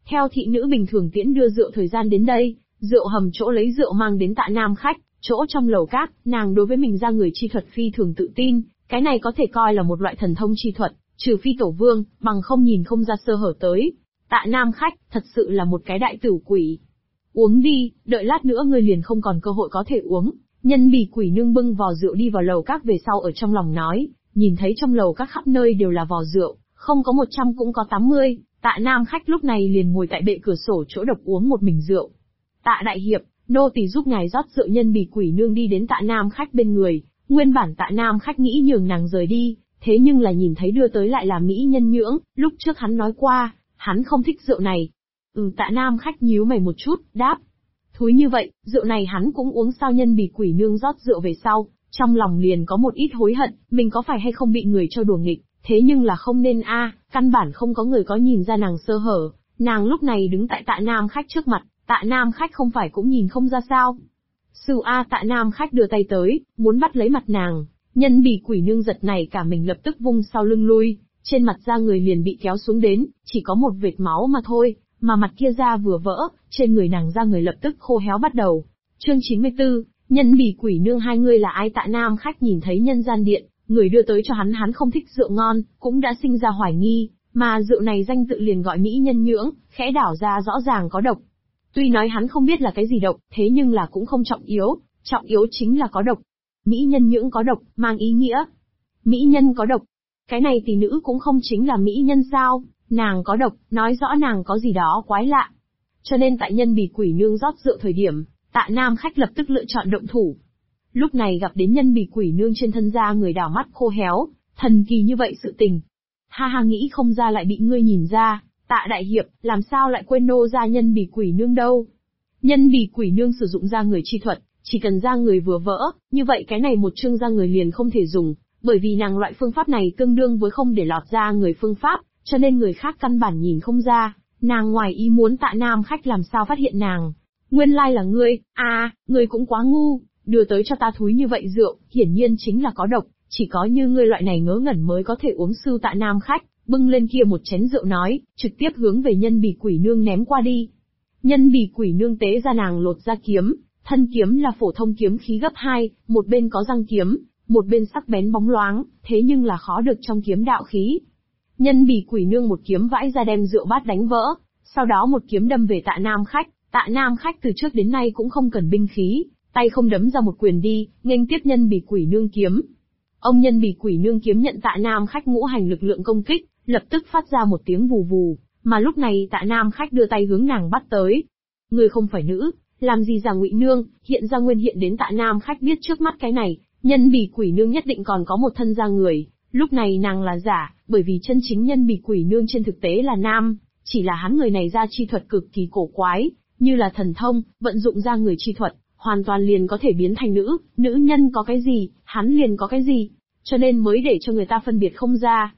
[SPEAKER 1] Theo thị nữ bình thường tiễn đưa rượu thời gian đến đây, rượu hầm chỗ lấy rượu mang đến Tạ Nam khách, chỗ trong lầu cát, nàng đối với mình ra người chi thuật phi thường tự tin, cái này có thể coi là một loại thần thông chi thuật, trừ phi tổ vương, bằng không nhìn không ra sơ hở tới. Tạ Nam khách, thật sự là một cái đại tử quỷ. Uống đi, đợi lát nữa ngươi liền không còn cơ hội có thể uống. Nhân Bì Quỷ Nương bưng vò rượu đi vào lầu các về sau ở trong lòng nói, nhìn thấy trong lầu các khắp nơi đều là vò rượu, không có 100 cũng có 80, Tạ Nam khách lúc này liền ngồi tại bệ cửa sổ chỗ độc uống một mình rượu. Tạ đại hiệp, nô tỳ giúp ngài rót rượu. Nhân Bì Quỷ Nương đi đến Tạ Nam khách bên người, nguyên bản Tạ Nam khách nghĩ nhường nàng rời đi, thế nhưng là nhìn thấy đưa tới lại là mỹ nhân nhưỡng, lúc trước hắn nói qua, hắn không thích rượu này. Tạ Nam khách nhíu mày một chút, đáp. Thúi như vậy, rượu này hắn cũng uống sao? Nhân Bì Quỷ Nương rót rượu về sau, trong lòng liền có một ít hối hận, mình có phải hay không bị người cho đùa nghịch, thế nhưng là không nên căn bản không có người có nhìn ra nàng sơ hở, nàng lúc này đứng tại Tạ Nam khách trước mặt, Tạ Nam khách không phải cũng nhìn không ra sao. Sư Tạ Nam khách đưa tay tới, muốn bắt lấy mặt nàng, Nhân Bì Quỷ Nương giật này cả mình lập tức vung sau lưng lui, trên mặt da người liền bị kéo xuống đến, chỉ có một vệt máu mà thôi, mà mặt kia da vừa vỡ, trên người nàng da người lập tức khô héo bắt đầu. Chương 94, Nhân Bì Quỷ Nương, hai người là ai? Tạ Nam khách nhìn thấy nhân gian điện, người đưa tới cho hắn không thích rượu ngon, cũng đã sinh ra hoài nghi, mà rượu này danh tự liền gọi mỹ nhân nhưỡng, khẽ đảo ra rõ ràng có độc. Tuy nói hắn không biết là cái gì độc, thế nhưng là cũng không trọng yếu chính là có độc. Mỹ nhân nhưỡng có độc, mang ý nghĩa. Mỹ nhân có độc. Cái này tỷ nữ cũng không chính là mỹ nhân sao, nàng có độc, nói rõ nàng có gì đó quái lạ. Cho nên tại Nhân Bì Quỷ Nương rót rượu thời điểm, Tạ Nam khách lập tức lựa chọn động thủ. Lúc này gặp đến Nhân Bì Quỷ Nương trên thân da người đảo mắt khô héo, thần kỳ như vậy sự tình. Ha, nghĩ không ra lại bị ngươi nhìn ra, Tạ đại hiệp, làm sao lại quên nô ra Nhân Bì Quỷ Nương đâu. Nhân Bì Quỷ Nương sử dụng da người chi thuật, chỉ cần da người vừa vỡ, như vậy cái này một chương da người liền không thể dùng, bởi vì nàng loại phương pháp này tương đương với không để lọt da người phương pháp, cho nên người khác căn bản nhìn không ra. Nàng ngoài ý muốn Tạ Nam khách làm sao phát hiện nàng. Nguyên lai là ngươi, ngươi cũng quá ngu, đưa tới cho ta thúi như vậy rượu, hiển nhiên chính là có độc, chỉ có như ngươi loại này ngớ ngẩn mới có thể uống. Sư Tạ Nam khách, bưng lên kia một chén rượu nói, trực tiếp hướng về Nhân Bì Quỷ Nương ném qua đi. Nhân Bì Quỷ Nương tế ra nàng lột ra kiếm, thân kiếm là phổ thông kiếm khí gấp 2, một bên có răng kiếm, một bên sắc bén bóng loáng, thế nhưng là khó được trong kiếm đạo khí. Nhân Bì Quỷ Nương một kiếm vãi ra đem rượu bát đánh vỡ, sau đó một kiếm đâm về Tạ Nam khách. Tạ Nam khách từ trước đến nay cũng không cần binh khí, tay không đấm ra một quyền đi, nghênh tiếp Nhân Bì Quỷ Nương kiếm. Ông Nhân Bì Quỷ Nương kiếm nhận Tạ Nam khách ngũ hành lực lượng công kích, lập tức phát ra một tiếng vù vù, mà lúc này Tạ Nam khách đưa tay hướng nàng bắt tới. Người không phải nữ, làm gì giả ngụy nương? Hiện ra nguyên hiện đến Tạ Nam khách biết trước mắt cái này, Nhân Bì Quỷ Nương nhất định còn có một thân da người, lúc này nàng là giả, bởi vì chân chính Nhân Bì Quỷ Nương trên thực tế là nam, chỉ là hắn người này ra chi thuật cực kỳ cổ quái, như là thần thông, vận dụng ra người chi thuật, hoàn toàn liền có thể biến thành nữ nhân có cái gì, hắn liền có cái gì, cho nên mới để cho người ta phân biệt không ra.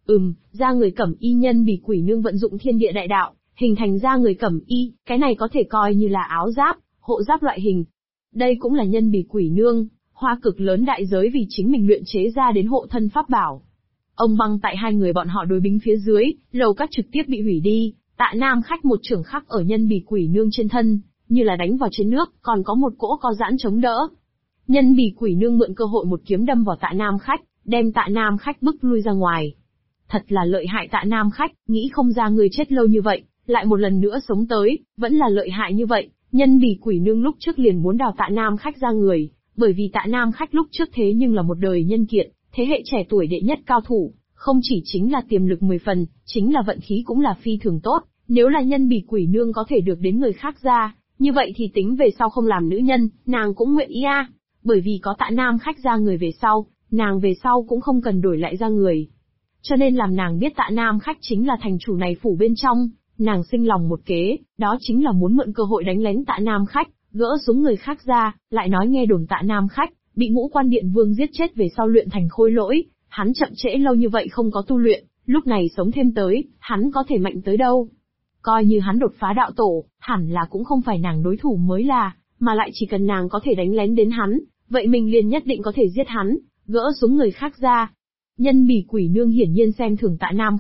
[SPEAKER 1] Da người cẩm y. Nhân Bì Quỷ Nương vận dụng thiên địa đại đạo, hình thành da người cẩm y, cái này có thể coi như là áo giáp, hộ giáp loại hình. Đây cũng là Nhân Bì Quỷ Nương hoa cực lớn đại giới vì chính mình luyện chế ra đến hộ thân pháp bảo. Ông băng tại hai người bọn họ đối bính phía dưới, lầu các trực tiếp bị hủy đi. Tạ Nam khách một chưởng khắc ở Nhân Bì Quỷ Nương trên thân, như là đánh vào trên nước, còn có một cỗ có giãn chống đỡ. Nhân Bì Quỷ Nương mượn cơ hội một kiếm đâm vào Tạ Nam khách, đem Tạ Nam khách bức lui ra ngoài. Thật là lợi hại Tạ Nam khách, nghĩ không ra người chết lâu như vậy, lại một lần nữa sống tới, vẫn là lợi hại như vậy. Nhân Bì Quỷ Nương lúc trước liền muốn đào Tạ Nam khách ra người, bởi vì Tạ Nam khách lúc trước thế nhưng là một đời nhân kiệt, thế hệ trẻ tuổi đệ nhất cao thủ, không chỉ chính là tiềm lực 10 phần, chính là vận khí cũng là phi thường tốt. Nếu là Nhân Bì Quỷ Nương có thể được đến người khác ra, như vậy thì tính về sau không làm nữ nhân, nàng cũng nguyện ý bởi vì có Tạ Nam khách ra người về sau, nàng về sau cũng không cần đổi lại ra người. Cho nên làm nàng biết Tạ Nam khách chính là thành chủ này phủ bên trong, nàng sinh lòng một kế, đó chính là muốn mượn cơ hội đánh lén Tạ Nam khách, gỡ xuống người khác ra, lại nói nghe đồn Tạ Nam khách bị Ngũ Quan Điện Vương giết chết về sau luyện thành khôi lỗi, hắn chậm trễ lâu như vậy không có tu luyện, lúc này sống thêm tới, hắn có thể mạnh tới đâu? Coi như hắn đột phá đạo tổ, hẳn là cũng không phải nàng đối thủ mới là, mà lại chỉ cần nàng có thể đánh lén đến hắn, vậy mình liền nhất định có thể giết hắn, gỡ xuống người khác ra. Nhân Bì Quỷ Nương hiển nhiên xem thường Tạ Nam khách,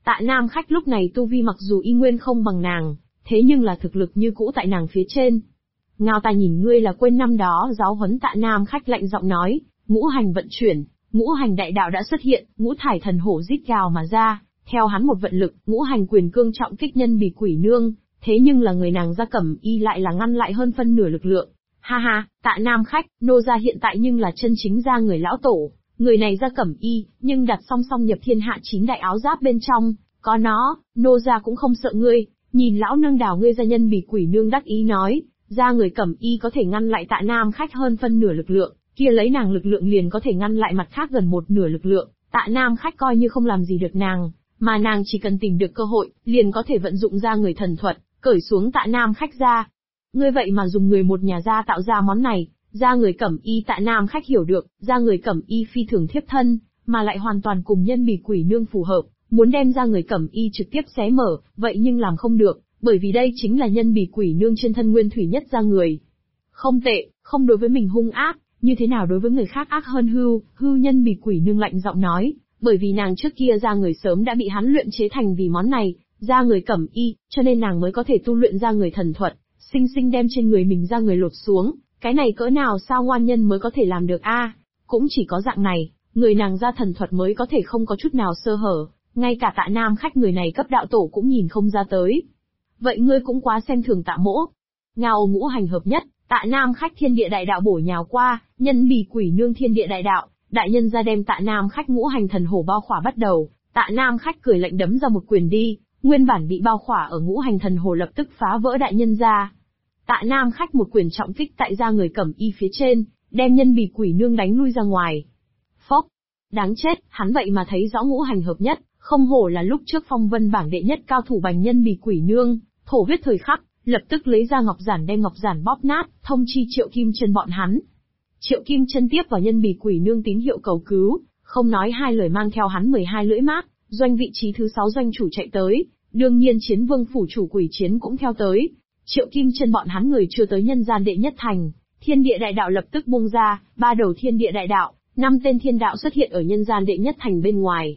[SPEAKER 1] Tạ Nam Khách lúc này tu vi mặc dù y nguyên không bằng nàng, thế nhưng là thực lực như cũ tại nàng phía trên. Ngao ta nhìn ngươi là quên năm đó giáo huấn. Tạ Nam Khách lạnh giọng nói, ngũ hành vận chuyển, ngũ hành đại đạo đã xuất hiện, ngũ thải thần hổ rít gào mà ra, theo hắn một vận lực, ngũ hành quyền cương trọng kích nhân bì quỷ nương, thế nhưng là người nàng Gia Cẩm Y lại là ngăn lại hơn phân nửa lực lượng. Ha ha, Tạ Nam Khách, nô gia hiện tại nhưng là chân chính ra người lão tổ, người này Gia Cẩm Y, nhưng đặt song song nhập thiên hạ 9 đại áo giáp bên trong, có nó, nô gia cũng không sợ ngươi. Nhìn lão nương đảo ngươi gia nhân bì quỷ nương đắc ý nói, ra người Cẩm Y có thể ngăn lại Tạ Nam Khách hơn phân nửa lực lượng, kia lấy nàng lực lượng liền có thể ngăn lại mặt khác gần một nửa lực lượng, Tạ Nam Khách coi như không làm gì được nàng, mà nàng chỉ cần tìm được cơ hội, liền có thể vận dụng ra người thần thuật, cởi xuống Tạ Nam Khách ra. Ngươi vậy mà dùng người một nhà gia tạo ra món này, ra người Cẩm Y. Tạ Nam Khách hiểu được, ra người Cẩm Y phi thường thiếp thân, mà lại hoàn toàn cùng nhân bì quỷ nương phù hợp, muốn đem ra người Cẩm Y trực tiếp xé mở, vậy nhưng làm không được, bởi vì đây chính là nhân bì quỷ nương trên thân nguyên thủy nhất ra người. Không tệ, không đối với mình hung ác, như thế nào đối với người khác ác hơn hưu nhân bì quỷ nương lạnh giọng nói, bởi vì nàng trước kia ra người sớm đã bị hắn luyện chế thành vì món này, ra người Cẩm Y, cho nên nàng mới có thể tu luyện ra người thần thuật, sinh sinh đem trên người mình ra người lột xuống, cái này cỡ nào sao ngoan nhân mới có thể làm được a? Cũng chỉ có dạng này, người nàng ra thần thuật mới có thể không có chút nào sơ hở, ngay cả Tạ Nam Khách người này cấp đạo tổ cũng nhìn không ra tới. Vậy ngươi cũng quá xem thường Tạ mỗ. Ngao ngũ hành hợp nhất, Tạ Nam Khách thiên địa đại đạo bổ nhào qua, nhân bì quỷ nương thiên địa đại đạo, đại nhân ra đem Tạ Nam Khách ngũ hành thần hổ bao khỏa bắt đầu, Tạ Nam Khách cười lạnh đấm ra một quyền đi, nguyên bản bị bao khỏa ở ngũ hành thần hổ lập tức phá vỡ đại nhân ra. Tạ Nam Khách một quyền trọng kích tại ra người Cẩm Y phía trên, đem nhân bì quỷ nương đánh lui ra ngoài. Phốc, đáng chết, hắn vậy mà thấy rõ ngũ hành hợp nhất, không hổ là lúc trước phong vân bảng đệ nhất cao thủ bành nhân bì quỷ nương, thổ huyết thời khắc, lập tức lấy ra ngọc giản đem ngọc giản bóp nát, thông chi Triệu Kim Chân bọn hắn. Triệu Kim Chân tiếp vào nhân bì quỷ nương tín hiệu cầu cứu, không nói hai lời mang theo hắn 12 lưỡi mác, doanh vị trí thứ 6 doanh chủ chạy tới, đương nhiên Chiến Vương phủ chủ Quỷ Chiến cũng theo tới. Triệu Kim Chân bọn hắn người chưa tới nhân gian đệ nhất thành, thiên địa đại đạo lập tức bung ra, 3 đầu thiên địa đại đạo, 5 tên thiên đạo xuất hiện ở nhân gian đệ nhất thành bên ngoài.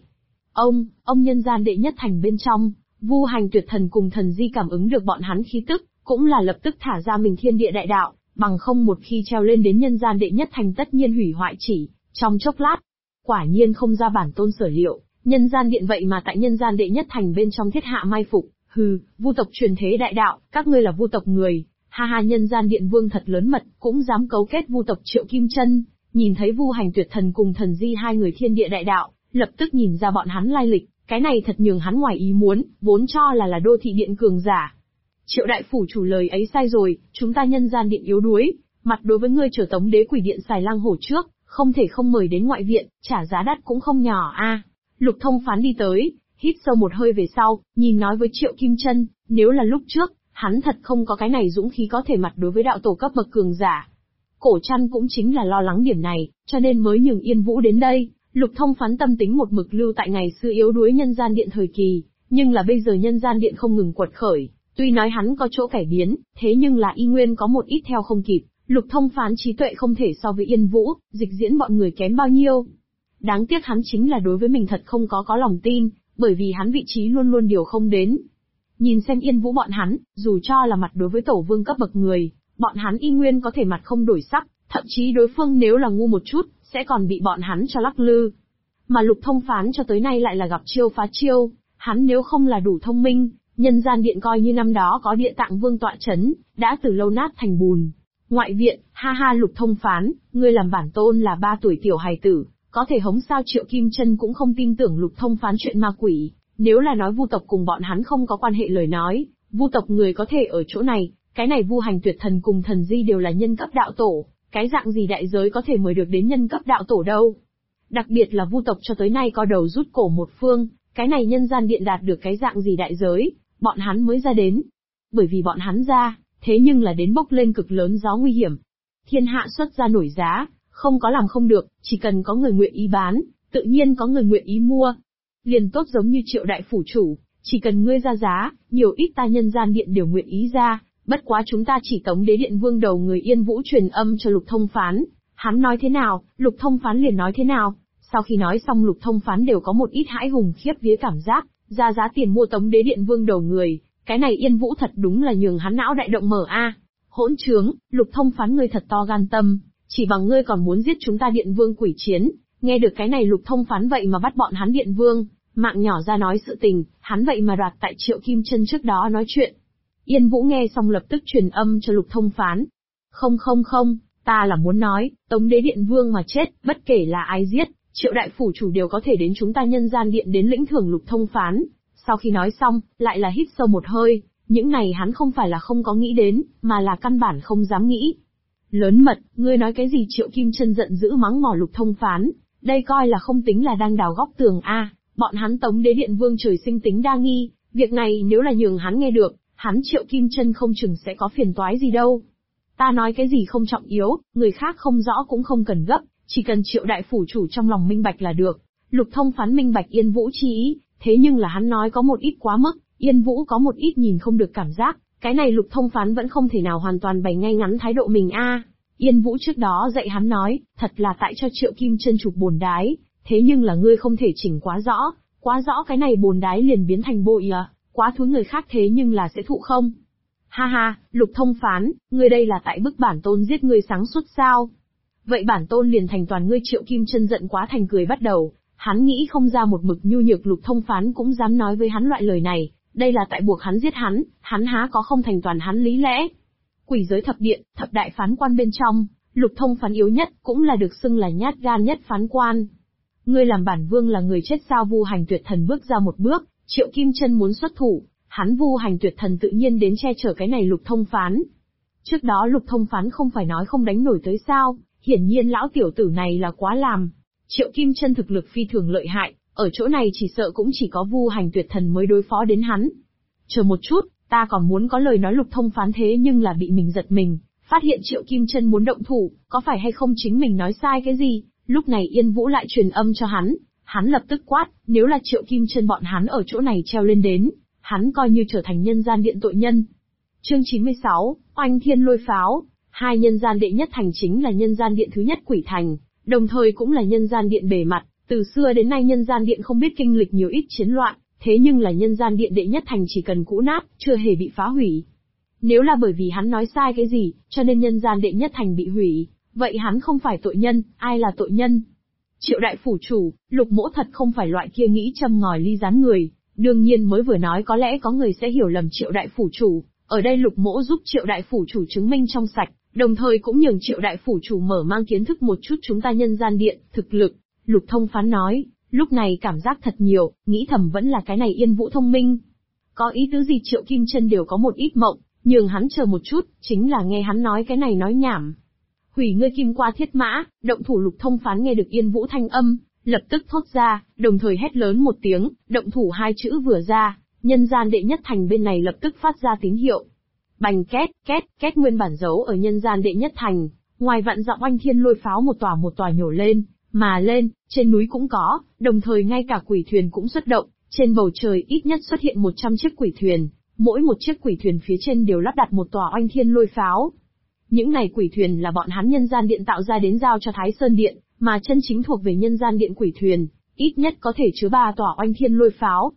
[SPEAKER 1] Ông nhân gian đệ nhất thành bên trong, Vu Hành Tuyệt Thần cùng Thần Di cảm ứng được bọn hắn khí tức, cũng là lập tức thả ra mình thiên địa đại đạo, bằng không một khi treo lên đến nhân gian đệ nhất thành tất nhiên hủy hoại chỉ trong chốc lát. Quả nhiên không ra bản tôn sở liệu, nhân gian điện vậy mà tại nhân gian đệ nhất thành bên trong thiết hạ mai phục. Vu tộc truyền thế đại đạo, các ngươi là vu tộc người, ha ha. Nhân gian điện vương thật lớn mật, cũng dám cấu kết vu tộc. Triệu Kim Chân nhìn thấy Vu Hành Tuyệt Thần cùng Thần Di hai người thiên địa đại đạo, lập tức nhìn ra bọn hắn lai lịch, cái này thật nhường hắn ngoài ý muốn, vốn cho là đô thị điện cường giả. Triệu đại phủ chủ lời ấy sai rồi, chúng ta nhân gian điện yếu đuối, mặt đối với ngươi trở tống đế quỷ điện xài lang hổ trước, không thể không mời đến ngoại viện, trả giá đắt cũng không nhỏ a. Lục Thông Phán đi tới, hít sâu một hơi về sau, nhìn nói với Triệu Kim Chân, nếu là lúc trước, hắn thật không có cái này dũng khí có thể mặt đối với đạo tổ cấp bậc cường giả. Cổ Trăn cũng chính là lo lắng điểm này, cho nên mới nhường Yên Vũ đến đây. Lục Thông Phán tâm tính một mực lưu tại ngày xưa yếu đuối nhân gian điện thời kỳ, nhưng là bây giờ nhân gian điện không ngừng quật khởi, tuy nói hắn có chỗ cải biến, thế nhưng là y nguyên có một ít theo không kịp. Lục Thông Phán trí tuệ không thể so với Yên Vũ, Dịch Diễn bọn người kém bao nhiêu. Đáng tiếc hắn chính là đối với mình thật không có lòng tin, bởi vì hắn vị trí luôn luôn điều không đến. Nhìn xem Yên Vũ bọn hắn, dù cho là mặt đối với tổ vương cấp bậc người, bọn hắn y nguyên có thể mặt không đổi sắc, thậm chí đối phương nếu là ngu một chút, sẽ còn bị bọn hắn cho lắc lư. Mà Lục Thông Phán cho tới nay lại là gặp chiêu phá chiêu, hắn nếu không là đủ thông minh, nhân gian điện coi như năm đó có Địa Tạng Vương tọa chấn, đã từ lâu nát thành bùn. Ngoại viện, ha ha. Lục Thông Phán, ngươi làm bản tôn là 3 tuổi tiểu hài tử, có thể hống sao? Triệu Kim Chân cũng không tin tưởng Lục Thông Phán chuyện ma quỷ, nếu là nói vu tộc cùng bọn hắn không có quan hệ lời nói, vu tộc người có thể ở chỗ này, cái này Vu Hành Tuyệt Thần cùng Thần Di đều là nhân cấp đạo tổ, cái dạng gì đại giới có thể mời được đến nhân cấp đạo tổ đâu. Đặc biệt là vu tộc cho tới nay có đầu rút cổ một phương, cái này nhân gian điện đạt được cái dạng gì đại giới, bọn hắn mới ra đến. Bởi vì bọn hắn ra, thế nhưng là đến bốc lên cực lớn gió nguy hiểm. Thiên hạ xuất ra nổi giá, không có làm không được, chỉ cần có người nguyện ý bán, tự nhiên có người nguyện ý mua. Liền tốt giống như Triệu đại phủ chủ, chỉ cần ngươi ra giá, nhiều ít ta nhân gian điện đều nguyện ý ra, bất quá chúng ta chỉ tống đế điện vương đầu người Yên Vũ truyền âm cho Lục Thông Phán, hắn nói thế nào, Lục Thông Phán liền nói thế nào. Sau khi nói xong Lục Thông Phán đều có một ít hãi hùng khiếp vía cảm giác, ra giá tiền mua Tống Đế Điện Vương đầu người, cái này Yên Vũ thật đúng là nhường hắn não đại động mở a. Hỗn trướng, Lục Thông Phán ngươi thật to gan tâm, chỉ bằng ngươi còn muốn giết chúng ta Điện Vương quỷ chiến. Nghe được cái này Lục Thông Phán vậy mà bắt bọn hắn Điện Vương, mạng nhỏ ra nói sự tình, hắn vậy mà đoạt tại Triệu Kim Chân trước đó nói chuyện. Yên Vũ nghe xong lập tức truyền âm cho Lục Thông Phán. Không, ta là muốn nói, Tống Đế Điện Vương mà chết, bất kể là ai giết, Triệu đại phủ chủ đều có thể đến chúng ta Nhân Gian Điện đến lĩnh thưởng. Lục Thông Phán sau khi nói xong, lại là hít sâu một hơi, những này hắn không phải là không có nghĩ đến, mà là căn bản không dám nghĩ. Lớn mật, ngươi nói cái gì? Triệu Kim Chân giận dữ mắng mỏ Lục Thông Phán, đây coi là không tính là đang đào góc tường a, bọn hắn Tống Đế Điện Vương trời sinh tính đa nghi, việc này nếu là nhường hắn nghe được, hắn Triệu Kim Chân không chừng sẽ có phiền toái gì đâu. Ta nói cái gì không trọng yếu, người khác không rõ cũng không cần gấp, chỉ cần Triệu đại phủ chủ trong lòng minh bạch là được. Lục Thông Phán minh bạch Yên Vũ chi ý, thế nhưng là hắn nói có một ít quá mức, Yên Vũ có một ít nhìn không được cảm giác, cái này Lục Thông Phán vẫn không thể nào hoàn toàn bày ngay ngắn thái độ mình a. Yên Vũ trước đó dạy hắn nói, thật là tại cho Triệu Kim Chân chụp bồn đái, thế nhưng là ngươi không thể chỉnh quá rõ cái này bồn đái liền biến thành bội à, quá thúi người khác thế nhưng là sẽ thụ không. Ha ha, Lục Thông Phán, ngươi đây là tại bức bản tôn giết ngươi sáng suốt sao? Vậy bản tôn liền thành toàn ngươi. Triệu Kim Chân giận quá thành cười bắt đầu, hắn nghĩ không ra một mực nhu nhược Lục Thông Phán cũng dám nói với hắn loại lời này, đây là tại buộc hắn giết hắn há có không thành toàn hắn lý lẽ. Quỷ giới thập điện, thập đại phán quan bên trong, Lục Thông Phán yếu nhất, cũng là được xưng là nhát gan nhất phán quan. Ngươi làm bản vương là người chết sao? Vu Hành Tuyệt Thần bước ra một bước, Triệu Kim Chân muốn xuất thủ, hắn Vu Hành Tuyệt Thần tự nhiên đến che chở cái này Lục Thông Phán. Trước đó Lục Thông Phán không phải nói không đánh nổi tới sao, hiển nhiên lão tiểu tử này là quá làm. Triệu Kim Chân thực lực phi thường lợi hại, ở chỗ này chỉ sợ cũng chỉ có Vu Hành Tuyệt Thần mới đối phó đến hắn. Chờ một chút, ta còn muốn có lời nói. Lục Thông Phán thế nhưng là bị mình giật mình, phát hiện Triệu Kim Chân muốn động thủ, có phải hay không chính mình nói sai cái gì? Lúc này Yên Vũ lại truyền âm cho hắn lập tức quát, nếu là Triệu Kim Chân bọn hắn ở chỗ này treo lên đến, hắn coi như trở thành Nhân Gian Điện tội nhân. Chương 96, Oanh Thiên Lôi Pháo. Hai Nhân Gian Đệ nhất thành chính là Nhân Gian Điện thứ nhất Quỷ Thành, đồng thời cũng là Nhân Gian Điện bề mặt. Từ xưa đến nay Nhân Gian Điện không biết kinh lịch nhiều ít chiến loạn, thế nhưng là Nhân Gian Điện đệ nhất thành chỉ cần cũ nát, chưa hề bị phá hủy. Nếu là bởi vì hắn nói sai cái gì, cho nên Nhân Gian Đệ nhất thành bị hủy, vậy hắn không phải tội nhân, ai là tội nhân? Triệu đại phủ chủ, Lục Mỗ thật không phải loại kia nghĩ châm ngòi ly gián người, đương nhiên mới vừa nói có lẽ có người sẽ hiểu lầm Triệu đại phủ chủ, ở đây Lục Mỗ giúp Triệu đại phủ chủ chứng minh trong sạch, đồng thời cũng nhường Triệu đại phủ chủ mở mang kiến thức một chút chúng ta Nhân Gian Điện, thực lực. Lục Thông Phán nói, lúc này cảm giác thật nhiều, nghĩ thầm vẫn là cái này Yên Vũ thông minh. Có ý tứ gì? Triệu Kim Chân đều có một ít mộng, nhường hắn chờ một chút, chính là nghe hắn nói cái này nói nhảm. Hủy ngươi Kim Qua Thiết Mã, động thủ. Lục Thông Phán nghe được Yên Vũ thanh âm, lập tức thốt ra, đồng thời hét lớn một tiếng, động thủ hai chữ vừa ra, Nhân Gian Đệ nhất thành bên này lập tức phát ra tín hiệu. Bành két, két nguyên bản giấu ở Nhân Gian Đệ nhất thành, ngoài vạn dặm Oanh Thiên Lôi Pháo một tòa nhổ lên, mà lên, trên núi cũng có, đồng thời ngay cả quỷ thuyền cũng xuất động, trên bầu trời ít nhất xuất hiện 100 chiếc quỷ thuyền, mỗi một chiếc quỷ thuyền phía trên đều lắp đặt một tòa Oanh Thiên Lôi Pháo. Những này quỷ thuyền là bọn hắn Nhân Gian Điện tạo ra đến giao cho Thái Sơn Điện, mà chân chính thuộc về Nhân Gian Điện quỷ thuyền, ít nhất có thể chứa 3 tòa Oanh Thiên Lôi Pháo.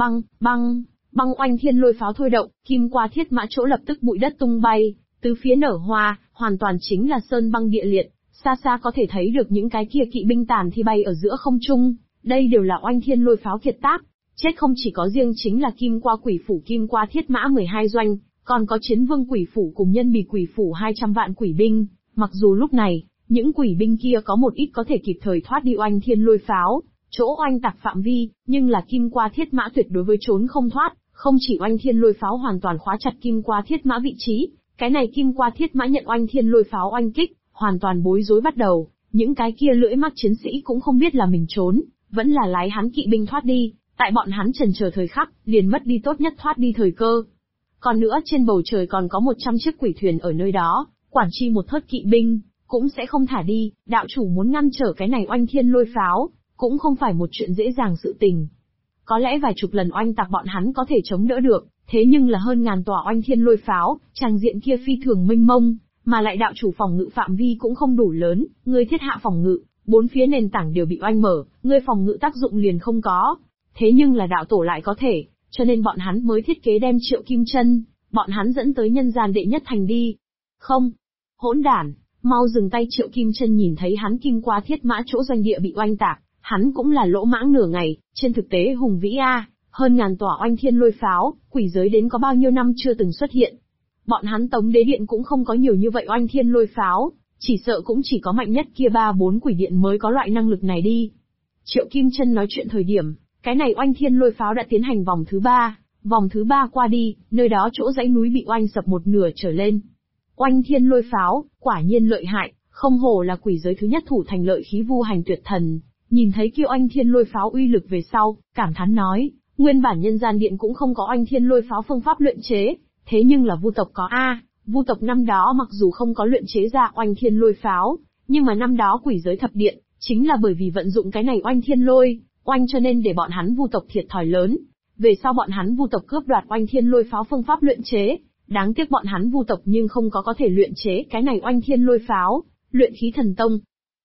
[SPEAKER 1] Băng Oanh Thiên Lôi Pháo thôi động, Kim Qua Thiết Mã chỗ lập tức bụi đất tung bay, tứ phía nở hoa, hoàn toàn chính là sơn băng địa liệt, xa xa có thể thấy được những cái kia kỵ binh tàn thi bay ở giữa không trung, đây đều là Oanh Thiên Lôi Pháo kiệt tác. Chết không chỉ có riêng chính là Kim Qua Quỷ Phủ Kim Qua Thiết Mã 12 doanh, còn có Chiến Vương Quỷ Phủ cùng Nhân Bì Quỷ Phủ 200 vạn quỷ binh, mặc dù lúc này, những quỷ binh kia có một ít có thể kịp thời thoát đi Oanh Thiên Lôi Pháo, chỗ oanh tạc phạm vi, nhưng là Kim Qua Thiết Mã tuyệt đối với trốn không thoát, không chỉ Oanh Thiên Lôi Pháo hoàn toàn khóa chặt Kim Qua Thiết Mã vị trí, cái này Kim Qua Thiết Mã nhận Oanh Thiên Lôi Pháo oanh kích, hoàn toàn bối rối bắt đầu, những cái kia lưỡi mắt chiến sĩ cũng không biết là mình trốn, vẫn là lái hắn kỵ binh thoát đi, tại bọn hắn chần chờ thời khắc, liền mất đi tốt nhất thoát đi thời cơ. Còn nữa trên bầu trời còn có 100 chiếc quỷ thuyền ở nơi đó, quản chi một thớt kỵ binh, cũng sẽ không thả đi, đạo chủ muốn ngăn trở cái này Oanh Thiên Lôi Pháo, cũng không phải một chuyện dễ dàng sự tình. Có lẽ vài chục lần oanh tạc bọn hắn có thể chống đỡ được, thế nhưng là hơn ngàn tòa Oanh Thiên Lôi Pháo, tràng diện kia phi thường mênh mông, mà lại đạo chủ phòng ngự phạm vi cũng không đủ lớn, ngươi thiết hạ phòng ngự, bốn phía nền tảng đều bị oanh mở, ngươi phòng ngự tác dụng liền không có. thế nhưng là đạo tổ lại có thể, cho nên bọn hắn mới thiết kế đem Triệu Kim Chân, bọn hắn dẫn tới nhân gian đệ nhất thành đi. Không, hỗn đản, mau dừng tay. Triệu Kim Chân nhìn thấy hắn kim qua thiết mã chỗ doanh địa bị oanh tạc, hắn cũng là lỗ mãng nửa ngày, trên thực tế hùng vĩ hơn ngàn tòa oanh thiên lôi pháo, quỷ giới đến có bao nhiêu năm chưa từng xuất hiện. Bọn hắn Tống Đế Điện cũng không có nhiều như vậy oanh thiên lôi pháo, chỉ sợ cũng chỉ có mạnh nhất kia 3-4 quỷ điện mới có loại năng lực này đi. Triệu Kim Chân nói chuyện thời điểm, cái này oanh thiên lôi pháo đã tiến hành vòng thứ 3 qua đi, nơi đó chỗ dãy núi bị oanh sập một nửa trở lên. Oanh thiên lôi pháo, quả nhiên lợi hại, không hổ là quỷ giới thứ nhất thủ thành lợi khí Vu Hành Tuyệt Thần. Nhìn thấy kia oanh thiên lôi pháo uy lực về sau, cảm thán nói, nguyên bản nhân gian điện cũng không có oanh thiên lôi pháo phương pháp luyện chế, thế nhưng là Vu tộc có Vu tộc năm đó mặc dù không có luyện chế ra oanh thiên lôi pháo, nhưng mà năm đó quỷ giới thập điện, chính là bởi vì vận dụng cái này oanh thiên lôi, oanh cho nên để bọn hắn Vu tộc thiệt thòi lớn. Về sau bọn hắn Vu tộc cướp đoạt oanh thiên lôi pháo phương pháp luyện chế, đáng tiếc bọn hắn Vu tộc nhưng không có thể luyện chế cái này oanh thiên lôi pháo, luyện khí thần tông.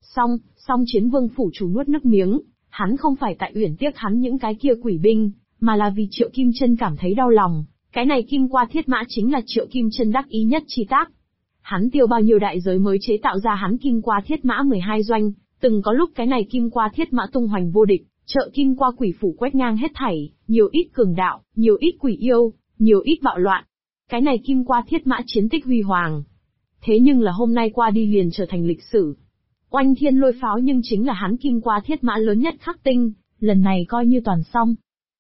[SPEAKER 1] Song Chiến Vương phủ chủ nuốt nước miếng, hắn không phải tại uyển tiếc hắn những cái kia quỷ binh, mà là vì Triệu Kim Chân cảm thấy đau lòng, cái này kim qua thiết mã chính là Triệu Kim Chân đắc ý nhất chi tác. Hắn tiêu bao nhiêu đại giới mới chế tạo ra hắn kim qua thiết mã 12 doanh, từng có lúc cái này kim qua thiết mã tung hoành vô địch, trợ kim qua quỷ phủ quét ngang hết thảy, nhiều ít cường đạo, nhiều ít quỷ yêu, nhiều ít bạo loạn. Cái này kim qua thiết mã chiến tích huy hoàng. Thế nhưng là hôm nay qua đi liền trở thành lịch sử. Oanh thiên lôi pháo nhưng chính là hắn kim qua thiết mã lớn nhất khắc tinh, lần này coi như toàn xong.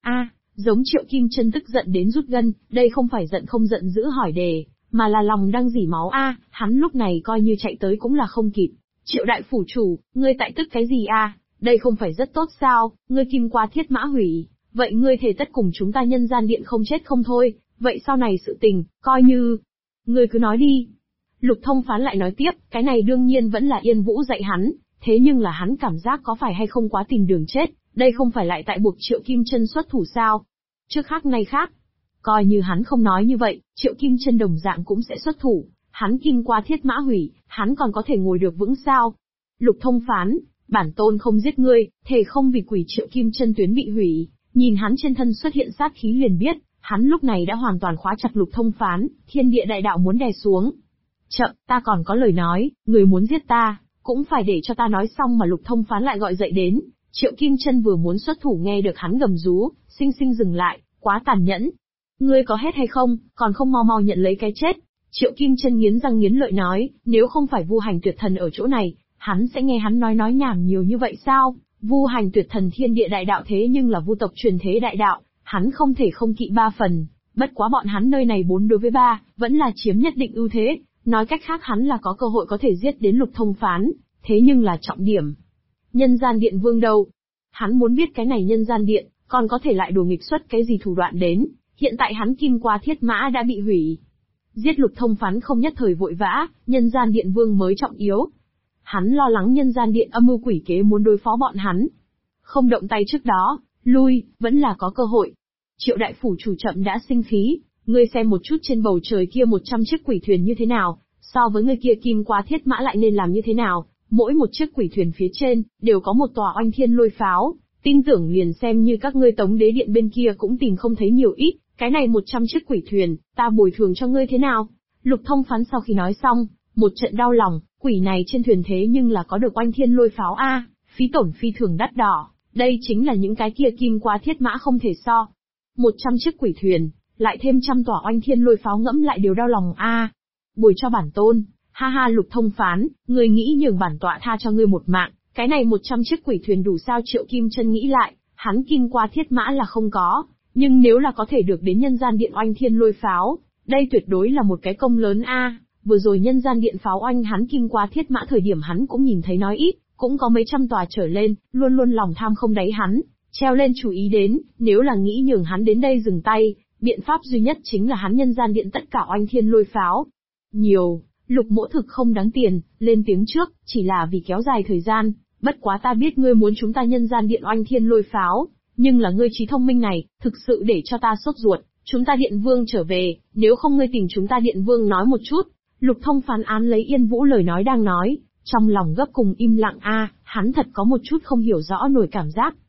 [SPEAKER 1] Giống Triệu Kim Chân tức giận đến rút gân, đây không phải giận không giận dữ hỏi đề, mà là lòng đang dỉ máu hắn lúc này coi như chạy tới cũng là không kịp. Triệu đại phủ chủ, ngươi tại tức cái gì đây không phải rất tốt sao, ngươi kim qua thiết mã hủy, vậy ngươi thề tất cùng chúng ta nhân gian điện không chết không thôi, vậy sau này sự tình, coi như... Ngươi cứ nói đi. Lục Thông Phán lại nói tiếp, cái này đương nhiên vẫn là Yên Vũ dạy hắn, thế nhưng là hắn cảm giác có phải hay không quá tìm đường chết, đây không phải lại tại buộc Triệu Kim Chân xuất thủ sao? Trước khác nay khác. Coi như hắn không nói như vậy, Triệu Kim Chân đồng dạng cũng sẽ xuất thủ, hắn kim qua thiết mã hủy, hắn còn có thể ngồi được vững sao? Lục Thông Phán, bản tôn không giết ngươi, thề không vì quỷ. Triệu Kim Chân tuyến bị hủy, nhìn hắn trên thân xuất hiện sát khí liền biết, hắn lúc này đã hoàn toàn khóa chặt Lục Thông Phán, thiên địa đại đạo muốn đè xuống. Chậm, ta còn có lời nói, người muốn giết ta, cũng phải để cho ta nói xong. Mà Lục Thông Phán lại gọi dậy đến, Triệu Kim Chân vừa muốn xuất thủ nghe được hắn gầm rú, sinh dừng lại, quá tàn nhẫn. Ngươi có hết hay không, còn không mau mau nhận lấy cái chết. Triệu Kim Chân nghiến răng nghiến lợi nói, nếu không phải Vu Hành Tuyệt Thần ở chỗ này, hắn sẽ nghe hắn nói nhảm nhiều như vậy sao? Vu Hành Tuyệt Thần thiên địa đại đạo thế nhưng là Vu tộc truyền thế đại đạo, hắn không thể không kỵ 3 phần, bất quá bọn hắn nơi này 4 đối với 3, vẫn là chiếm nhất định ưu thế, nói cách khác hắn là có cơ hội có thể giết đến Lục Thông Phán, thế nhưng là trọng điểm. Nhân gian điện vương đâu? Hắn muốn biết cái này nhân gian điện, còn có thể lại đùa nghịch xuất cái gì thủ đoạn đến, hiện tại hắn kim qua thiết mã đã bị hủy. Giết Lục Thông Phán không nhất thời vội vã, nhân gian điện vương mới trọng yếu. Hắn lo lắng nhân gian điện âm mưu quỷ kế muốn đối phó bọn hắn. Không động tay trước đó, lui, vẫn là có cơ hội. Triệu đại phủ chủ chậm đã sinh khí, ngươi xem một chút trên bầu trời kia 100 chiếc quỷ thuyền như thế nào, so với người kia kim qua thiết mã lại nên làm như thế nào, mỗi một chiếc quỷ thuyền phía trên, đều có một tòa oanh thiên lôi pháo, tin tưởng liền xem như các ngươi Tống Đế Điện bên kia cũng tìm không thấy nhiều ít, cái này 100 chiếc quỷ thuyền, ta bồi thường cho ngươi thế nào? Lục Thông Phán sau khi nói xong, một trận đau lòng, quỷ này trên thuyền thế nhưng là có được oanh thiên lôi pháo phí tổn phi thường đắt đỏ, đây chính là những cái kia kim qua thiết mã không thể so. 100 chiếc quỷ thuyền, lại thêm 100 tòa oanh thiên lôi pháo ngẫm lại đều đau lòng bồi cho bản tôn, ha Lục Thông Phán, ngươi nghĩ nhường bản tọa tha cho ngươi một mạng, cái này 100 chiếc quỷ thuyền đủ sao? Triệu Kim Chân nghĩ lại, hắn kim qua thiết mã là không có, nhưng nếu là có thể được đến nhân gian điện oanh thiên lôi pháo, đây tuyệt đối là một cái công lớn vừa rồi nhân gian điện pháo oanh hắn kim qua thiết mã thời điểm hắn cũng nhìn thấy nói ít, cũng có mấy trăm tòa trở lên, luôn luôn lòng tham không đáy hắn, treo lên chú ý đến, nếu là nghĩ nhường hắn đến đây dừng tay, biện pháp duy nhất chính là hắn nhân gian điện tất cả oanh thiên lôi pháo. Nhiều, Lục Mỗ thực không đáng tiền, lên tiếng trước, chỉ là vì kéo dài thời gian, bất quá ta biết ngươi muốn chúng ta nhân gian điện oanh thiên lôi pháo, nhưng là ngươi trí thông minh này, thực sự để cho ta sốt ruột, chúng ta điện vương trở về, nếu không ngươi tìm chúng ta điện vương nói một chút. Lục Thông Phán án lấy Yên Vũ lời nói đang nói, trong lòng gấp cùng im lặng hắn thật có một chút không hiểu rõ nổi cảm giác.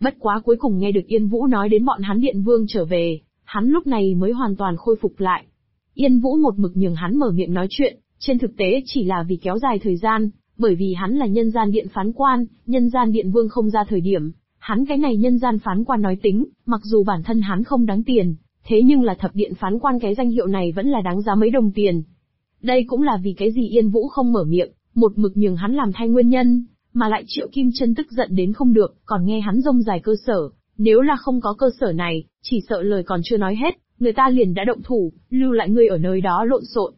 [SPEAKER 1] Bất quá cuối cùng nghe được Yên Vũ nói đến bọn hắn Điện Vương trở về, hắn lúc này mới hoàn toàn khôi phục lại. Yên Vũ một mực nhường hắn mở miệng nói chuyện, trên thực tế chỉ là vì kéo dài thời gian, bởi vì hắn là nhân gian điện phán quan, nhân gian điện vương không ra thời điểm, hắn cái này nhân gian phán quan nói tính, mặc dù bản thân hắn không đáng tiền, thế nhưng là thập điện phán quan cái danh hiệu này vẫn là đáng giá mấy đồng tiền. Đây cũng là vì cái gì Yên Vũ không mở miệng, một mực nhường hắn làm thay nguyên nhân, mà lại Triệu Kim Chân tức giận đến không được, còn nghe hắn rông dài cơ sở, nếu là không có cơ sở này, chỉ sợ lời còn chưa nói hết, người ta liền đã động thủ, lưu lại ngươi ở nơi đó lộn xộn.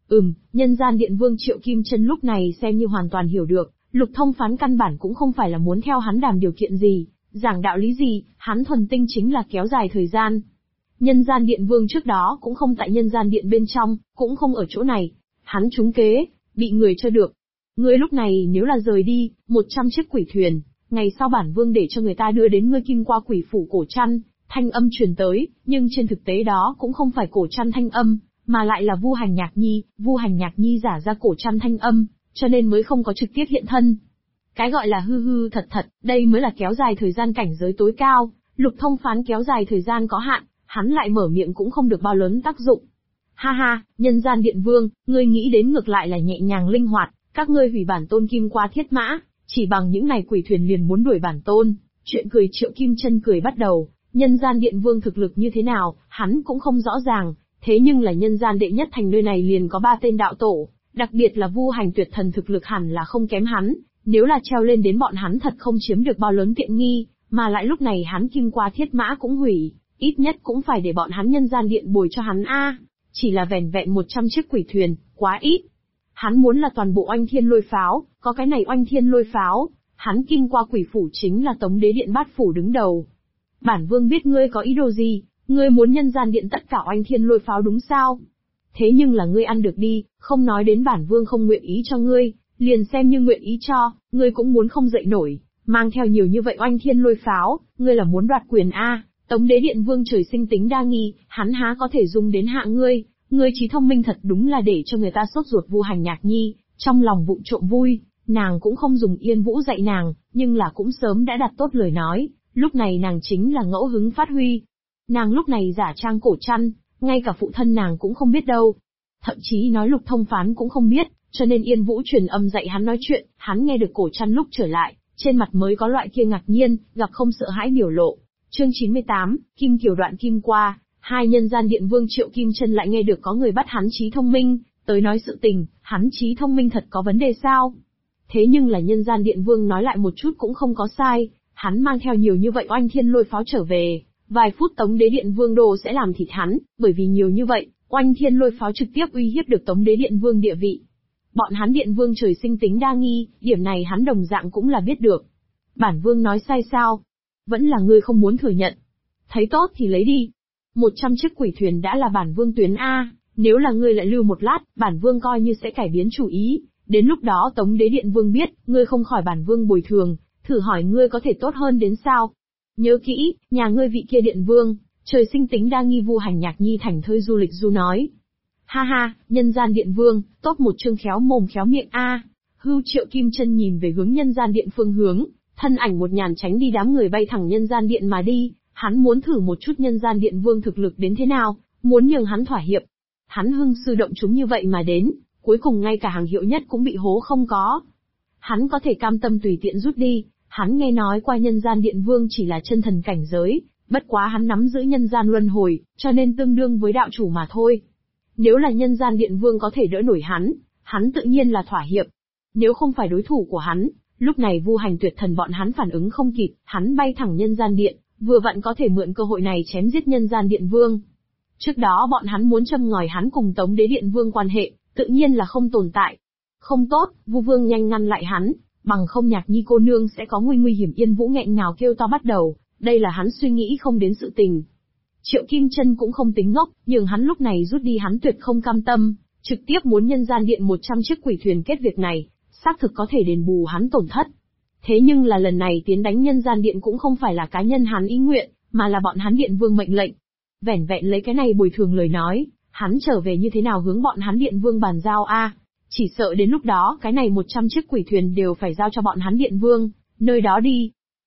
[SPEAKER 1] Nhân gian điện vương Triệu Kim Chân lúc này xem như hoàn toàn hiểu được, Lục Thông phán căn bản cũng không phải là muốn theo hắn đàm điều kiện gì, giảng đạo lý gì, hắn thuần tinh chính là kéo dài thời gian. Nhân gian điện vương trước đó cũng không tại nhân gian điện bên trong, cũng không ở chỗ này, hắn trúng kế, bị người cho được. Ngươi lúc này nếu là rời đi, 100 chiếc quỷ thuyền, ngày sau bản vương để cho người ta đưa đến ngươi Kim Qua quỷ phủ cổ trăn, thanh âm truyền tới, nhưng trên thực tế đó cũng không phải cổ trăn thanh âm, mà lại là Vu Hành Nhạc Nhi giả ra cổ trăn thanh âm, cho nên mới không có trực tiếp hiện thân. Cái gọi là hư hư thật thật, đây mới là kéo dài thời gian cảnh giới tối cao, Lục Thông phán kéo dài thời gian có hạn, hắn lại mở miệng cũng không được bao lớn tác dụng. Ha ha, nhân gian điện vương, ngươi nghĩ đến ngược lại là nhẹ nhàng linh hoạt, các ngươi hủy bản tôn Kim Qua thiết mã, chỉ bằng những này quỷ thuyền liền muốn đuổi bản tôn. Chuyện cười Triệu Kim Chân cười bắt đầu, nhân gian điện vương thực lực như thế nào, hắn cũng không rõ ràng, thế nhưng là nhân gian đệ nhất thành nơi này liền có 3 tên đạo tổ, đặc biệt là Vu Hành tuyệt thần thực lực hẳn là không kém hắn, nếu là treo lên đến bọn hắn thật không chiếm được bao lớn tiện nghi, mà lại lúc này hắn Kim Qua thiết mã cũng hủy, ít nhất cũng phải để bọn hắn nhân gian điện bồi cho hắn a. Chỉ là vẻn vẹn 100 chiếc quỷ thuyền, quá ít. Hắn muốn là toàn bộ oanh thiên lôi pháo, có cái này oanh thiên lôi pháo, hắn Kim Qua quỷ phủ chính là Tống Đế Điện bát phủ đứng đầu. Bản vương biết ngươi có ý đồ gì, ngươi muốn nhân gian điện tất cả oanh thiên lôi pháo đúng sao? Thế nhưng là ngươi ăn được đi, không nói đến bản vương không nguyện ý cho ngươi, liền xem như nguyện ý cho, ngươi cũng muốn không dậy nổi, mang theo nhiều như vậy oanh thiên lôi pháo, ngươi là muốn đoạt quyền a? Tống Đế Điện vương trời sinh tính đa nghi, hắn há có thể dung đến hạ ngươi trí thông minh thật đúng là để cho người ta sốt ruột. Vu Hành Nhạc Nhi, trong lòng vụng trộm vui, nàng cũng không dùng Yên Vũ dạy nàng, nhưng là cũng sớm đã đặt tốt lời nói, lúc này nàng chính là ngẫu hứng phát huy. Nàng lúc này giả trang cổ trăn, ngay cả phụ thân nàng cũng không biết đâu. Thậm chí nói Lục Thông phán cũng không biết, cho nên Yên Vũ truyền âm dạy hắn nói chuyện, hắn nghe được cổ trăn lúc trở lại, trên mặt mới có loại kia ngạc nhiên, gặp không sợ hãi biểu lộ. Chương 98, Kim Kiều đoạn Kim Qua, hai nhân gian điện vương Triệu Kim Chân lại nghe được có người bắt hắn trí thông minh, tới nói sự tình, hắn trí thông minh thật có vấn đề sao? Thế nhưng là nhân gian điện vương nói lại một chút cũng không có sai, hắn mang theo nhiều như vậy oanh thiên lôi pháo trở về, vài phút Tống Đế Điện vương đồ sẽ làm thịt hắn, bởi vì nhiều như vậy, oanh thiên lôi pháo trực tiếp uy hiếp được Tống Đế Điện vương địa vị. Bọn hắn điện vương trời sinh tính đa nghi, điểm này hắn đồng dạng cũng là biết được. Bản vương nói sai sao? Vẫn là ngươi không muốn thừa nhận. Thấy tốt thì lấy đi. 100 chiếc quỷ thuyền đã là bản vương tuyến A, nếu là ngươi lại lưu một lát, bản vương coi như sẽ cải biến chủ ý. Đến lúc đó Tống Đế Điện vương biết, ngươi không khỏi bản vương bồi thường, thử hỏi ngươi có thể tốt hơn đến sao? Nhớ kỹ, nhà ngươi vị kia điện vương, trời sinh tính đa nghi. Vu Hành Nhạc Nhi thành thơi du lịch du nói. Ha ha, nhân gian điện vương, tốt một chương khéo mồm khéo miệng A. Hưu Triệu Kim Chân nhìn về hướng nhân gian điện phương hướng, thân ảnh một nhàn tránh đi đám người bay thẳng nhân gian điện mà đi, hắn muốn thử một chút nhân gian điện vương thực lực đến thế nào, muốn nhường hắn thỏa hiệp. Hắn hưng sư động chúng như vậy mà đến, cuối cùng ngay cả hàng hiệu nhất cũng bị hố không có. Hắn có thể cam tâm tùy tiện rút đi, hắn nghe nói qua nhân gian điện vương chỉ là chân thần cảnh giới, bất quá hắn nắm giữ nhân gian luân hồi, cho nên tương đương với đạo chủ mà thôi. Nếu là nhân gian điện vương có thể đỡ nổi hắn tự nhiên là thỏa hiệp. Nếu không phải đối thủ của hắn, lúc này Vu Hành tuyệt thần bọn hắn phản ứng không kịp, hắn bay thẳng nhân gian điện, vừa vặn có thể mượn cơ hội này chém giết nhân gian điện vương. Trước đó bọn hắn muốn châm ngòi hắn cùng Tống Đế Điện vương quan hệ, tự nhiên là không tồn tại. Không tốt, Vu Vương nhanh ngăn lại hắn, bằng không Nhạc Nhi cô nương sẽ có nguy hiểm. Yên Vũ nghẹn ngào kêu to bắt đầu, đây là hắn suy nghĩ không đến sự tình. Triệu Kim Chân cũng không tính ngốc, nhưng hắn lúc này rút đi hắn tuyệt không cam tâm, trực tiếp muốn nhân gian điện 100 chiếc quỷ thuyền kết việc này, xác thực có thể đền bù hắn tổn thất. Thế nhưng là lần này tiến đánh nhân gian điện cũng không phải là cá nhân hắn ý nguyện, mà là bọn hắn điện vương mệnh lệnh. Vẻn vẹn lấy cái này bồi thường lời nói, hắn trở về như thế nào hướng bọn hắn điện vương bàn giao a? Chỉ sợ đến lúc đó cái này 100 chiếc quỷ thuyền đều phải giao cho bọn hắn điện vương, nơi đó đi.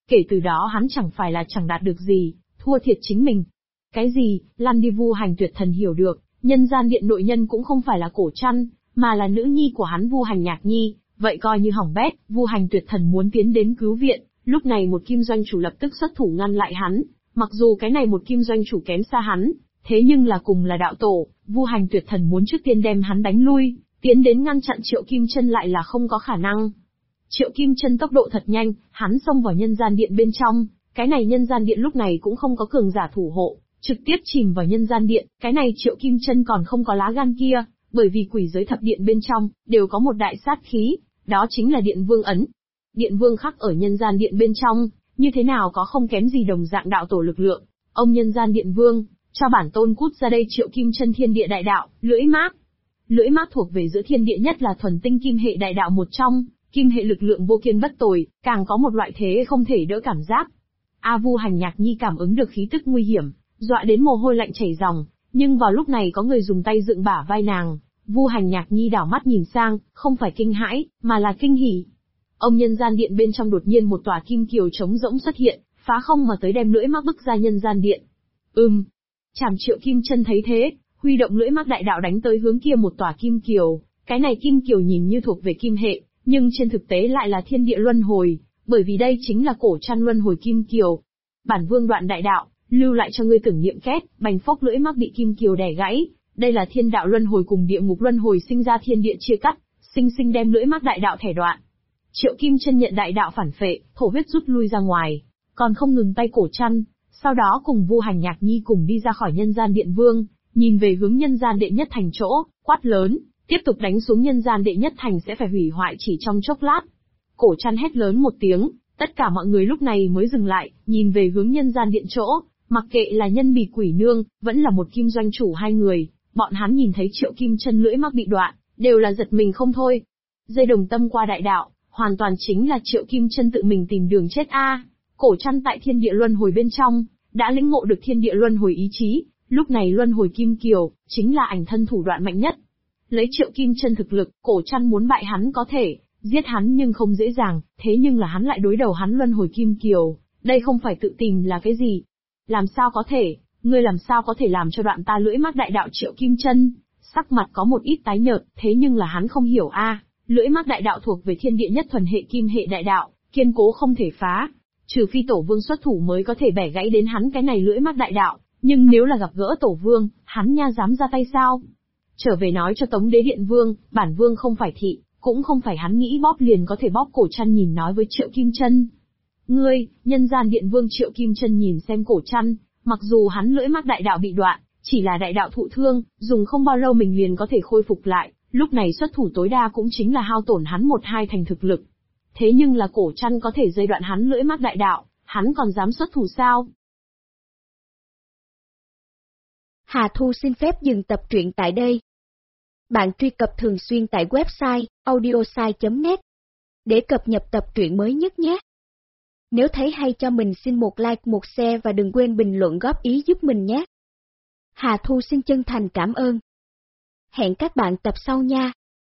[SPEAKER 1] Kể từ đó hắn chẳng phải là chẳng đạt được gì, thua thiệt chính mình. Cái gì, lăn đi. Vu Hành Tuyệt Thần hiểu được, nhân gian điện nội nhân cũng không phải là Cổ Trăn, mà là nữ nhi của hắn Vu Hành Nhạc Nhi, vậy coi như hỏng bét. Vu Hành Tuyệt Thần muốn tiến đến cứu viện, lúc này một kim doanh chủ lập tức xuất thủ ngăn lại hắn, mặc dù cái này một kim doanh chủ kém xa hắn, thế nhưng là cùng là đạo tổ, Vu Hành Tuyệt Thần muốn trước tiên đem hắn đánh lui, tiến đến ngăn chặn Triệu Kim Chân lại là không có khả năng. Triệu Kim Chân tốc độ thật nhanh, hắn xông vào nhân gian điện bên trong, cái này nhân gian điện lúc này cũng không có cường giả thủ hộ, trực tiếp chìm vào nhân gian điện, cái này Triệu Kim Chân còn không có lá gan kia, bởi vì quỷ giới thập điện bên trong đều có một đại sát khí, đó chính là Điện Vương ấn. Điện Vương khắc ở nhân gian điện bên trong, như thế nào có không kém gì đồng dạng đạo tổ lực lượng. Ông nhân gian điện vương, cho bản tôn cút ra đây. Triệu Kim Chân thiên địa đại đạo, lưỡi mác. Lưỡi mác thuộc về giữa thiên địa nhất là thuần tinh kim hệ đại đạo một trong, kim hệ lực lượng vô kiên bất tồi, càng có một loại thế không thể đỡ cảm giác. Vu Hành Nhạc Nhi cảm ứng được khí tức nguy hiểm, dọa đến mồ hôi lạnh chảy ròng, nhưng vào lúc này có người dùng tay dựng bả vai nàng, Vu Hành Nhạc Nhi đảo mắt nhìn sang, không phải kinh hãi, mà là kinh hỉ. Ông nhân gian điện bên trong đột nhiên một tòa kim kiều trống rỗng xuất hiện, phá không mà tới đem lưỡi mác bức ra nhân gian điện. Chảm. Triệu Kim Chân thấy thế, huy động lưỡi mác đại đạo đánh tới hướng kia một tòa kim kiều, cái này kim kiều nhìn như thuộc về kim hệ, nhưng trên thực tế lại là thiên địa luân hồi, bởi vì đây chính là Cổ Trăn luân hồi kim kiều. Bản vương đoạn đại đạo, lưu lại cho ngươi tưởng niệm két, bành phốc lưỡi mác bị kim kiều đè gãy, đây là thiên đạo luân hồi cùng địa ngục luân hồi sinh ra thiên địa chia cắt, sinh sinh đem lưỡi mác đại đạo thẻ đoạn. Triệu Kim Chân nhận đại đạo phản phệ, thổ huyết rút lui ra ngoài, còn không ngừng tay Cổ Trăn, sau đó cùng Vu Hành Nhạc Nhi cùng đi ra khỏi nhân gian điện vương, nhìn về hướng nhân gian đệ nhất thành chỗ, quát lớn, tiếp tục đánh xuống nhân gian đệ nhất thành sẽ phải hủy hoại chỉ trong chốc lát. Cổ Trăn hét lớn một tiếng, tất cả mọi người lúc này mới dừng lại, nhìn về hướng nhân gian điện chỗ, mặc kệ là nhân bì quỷ nương, vẫn là một kim doanh chủ hai người, bọn hắn nhìn thấy Triệu Kim Chân lưỡi mác bị đoạn, đều là giật mình không thôi. Dây đồng tâm qua đại đạo, hoàn toàn chính là Triệu Kim Chân tự mình tìm đường chết a. Cổ Trăn tại thiên địa luân hồi bên trong, đã lĩnh ngộ được thiên địa luân hồi ý chí, lúc này luân hồi kim kiều, chính là ảnh thân thủ đoạn mạnh nhất. Lấy Triệu Kim Chân thực lực, Cổ Trăn muốn bại hắn có thể, giết hắn nhưng không dễ dàng, thế nhưng là hắn lại đối đầu hắn luân hồi kim kiều, đây không phải tự tìm là cái gì. Làm sao có thể, ngươi làm sao có thể làm cho đoạn ta lưỡi mác đại đạo? Triệu Kim Chân sắc mặt có một ít tái nhợt, thế nhưng là hắn không hiểu a, lưỡi mác đại đạo thuộc về thiên địa nhất thuần hệ kim hệ đại đạo, kiên cố không thể phá, trừ phi tổ vương xuất thủ mới có thể bẻ gãy đến hắn cái này lưỡi mác đại đạo, nhưng nếu là gặp gỡ tổ vương, hắn nha dám ra tay sao? Trở về nói cho Tống Đế Điện Vương, bản vương không phải thị, cũng không phải hắn nghĩ bóp liền có thể bóp. Cổ Trăn nhìn nói với Triệu Kim Chân. Ngươi, nhân gian điện vương. Triệu Kim Chân nhìn xem Cổ Trăn, mặc dù hắn lưỡi mác đại đạo bị đoạn, chỉ là đại đạo thụ thương, dùng không bao lâu mình liền có thể khôi phục lại, lúc này xuất thủ tối đa cũng chính là hao tổn hắn 1-2 thành thực lực. Thế nhưng là Cổ Trăn có thể dây đoạn hắn lưỡi mác đại đạo, hắn còn dám xuất thủ sao?
[SPEAKER 2] Hà Thu xin phép dừng tập truyện tại đây. Bạn truy cập thường xuyên tại website audiosai.net để cập nhật tập truyện mới nhất nhé. Nếu thấy hay cho mình xin một like, một share và đừng quên bình luận góp ý giúp mình nhé. Hà Thu xin chân thành cảm ơn. Hẹn các bạn tập sau nha.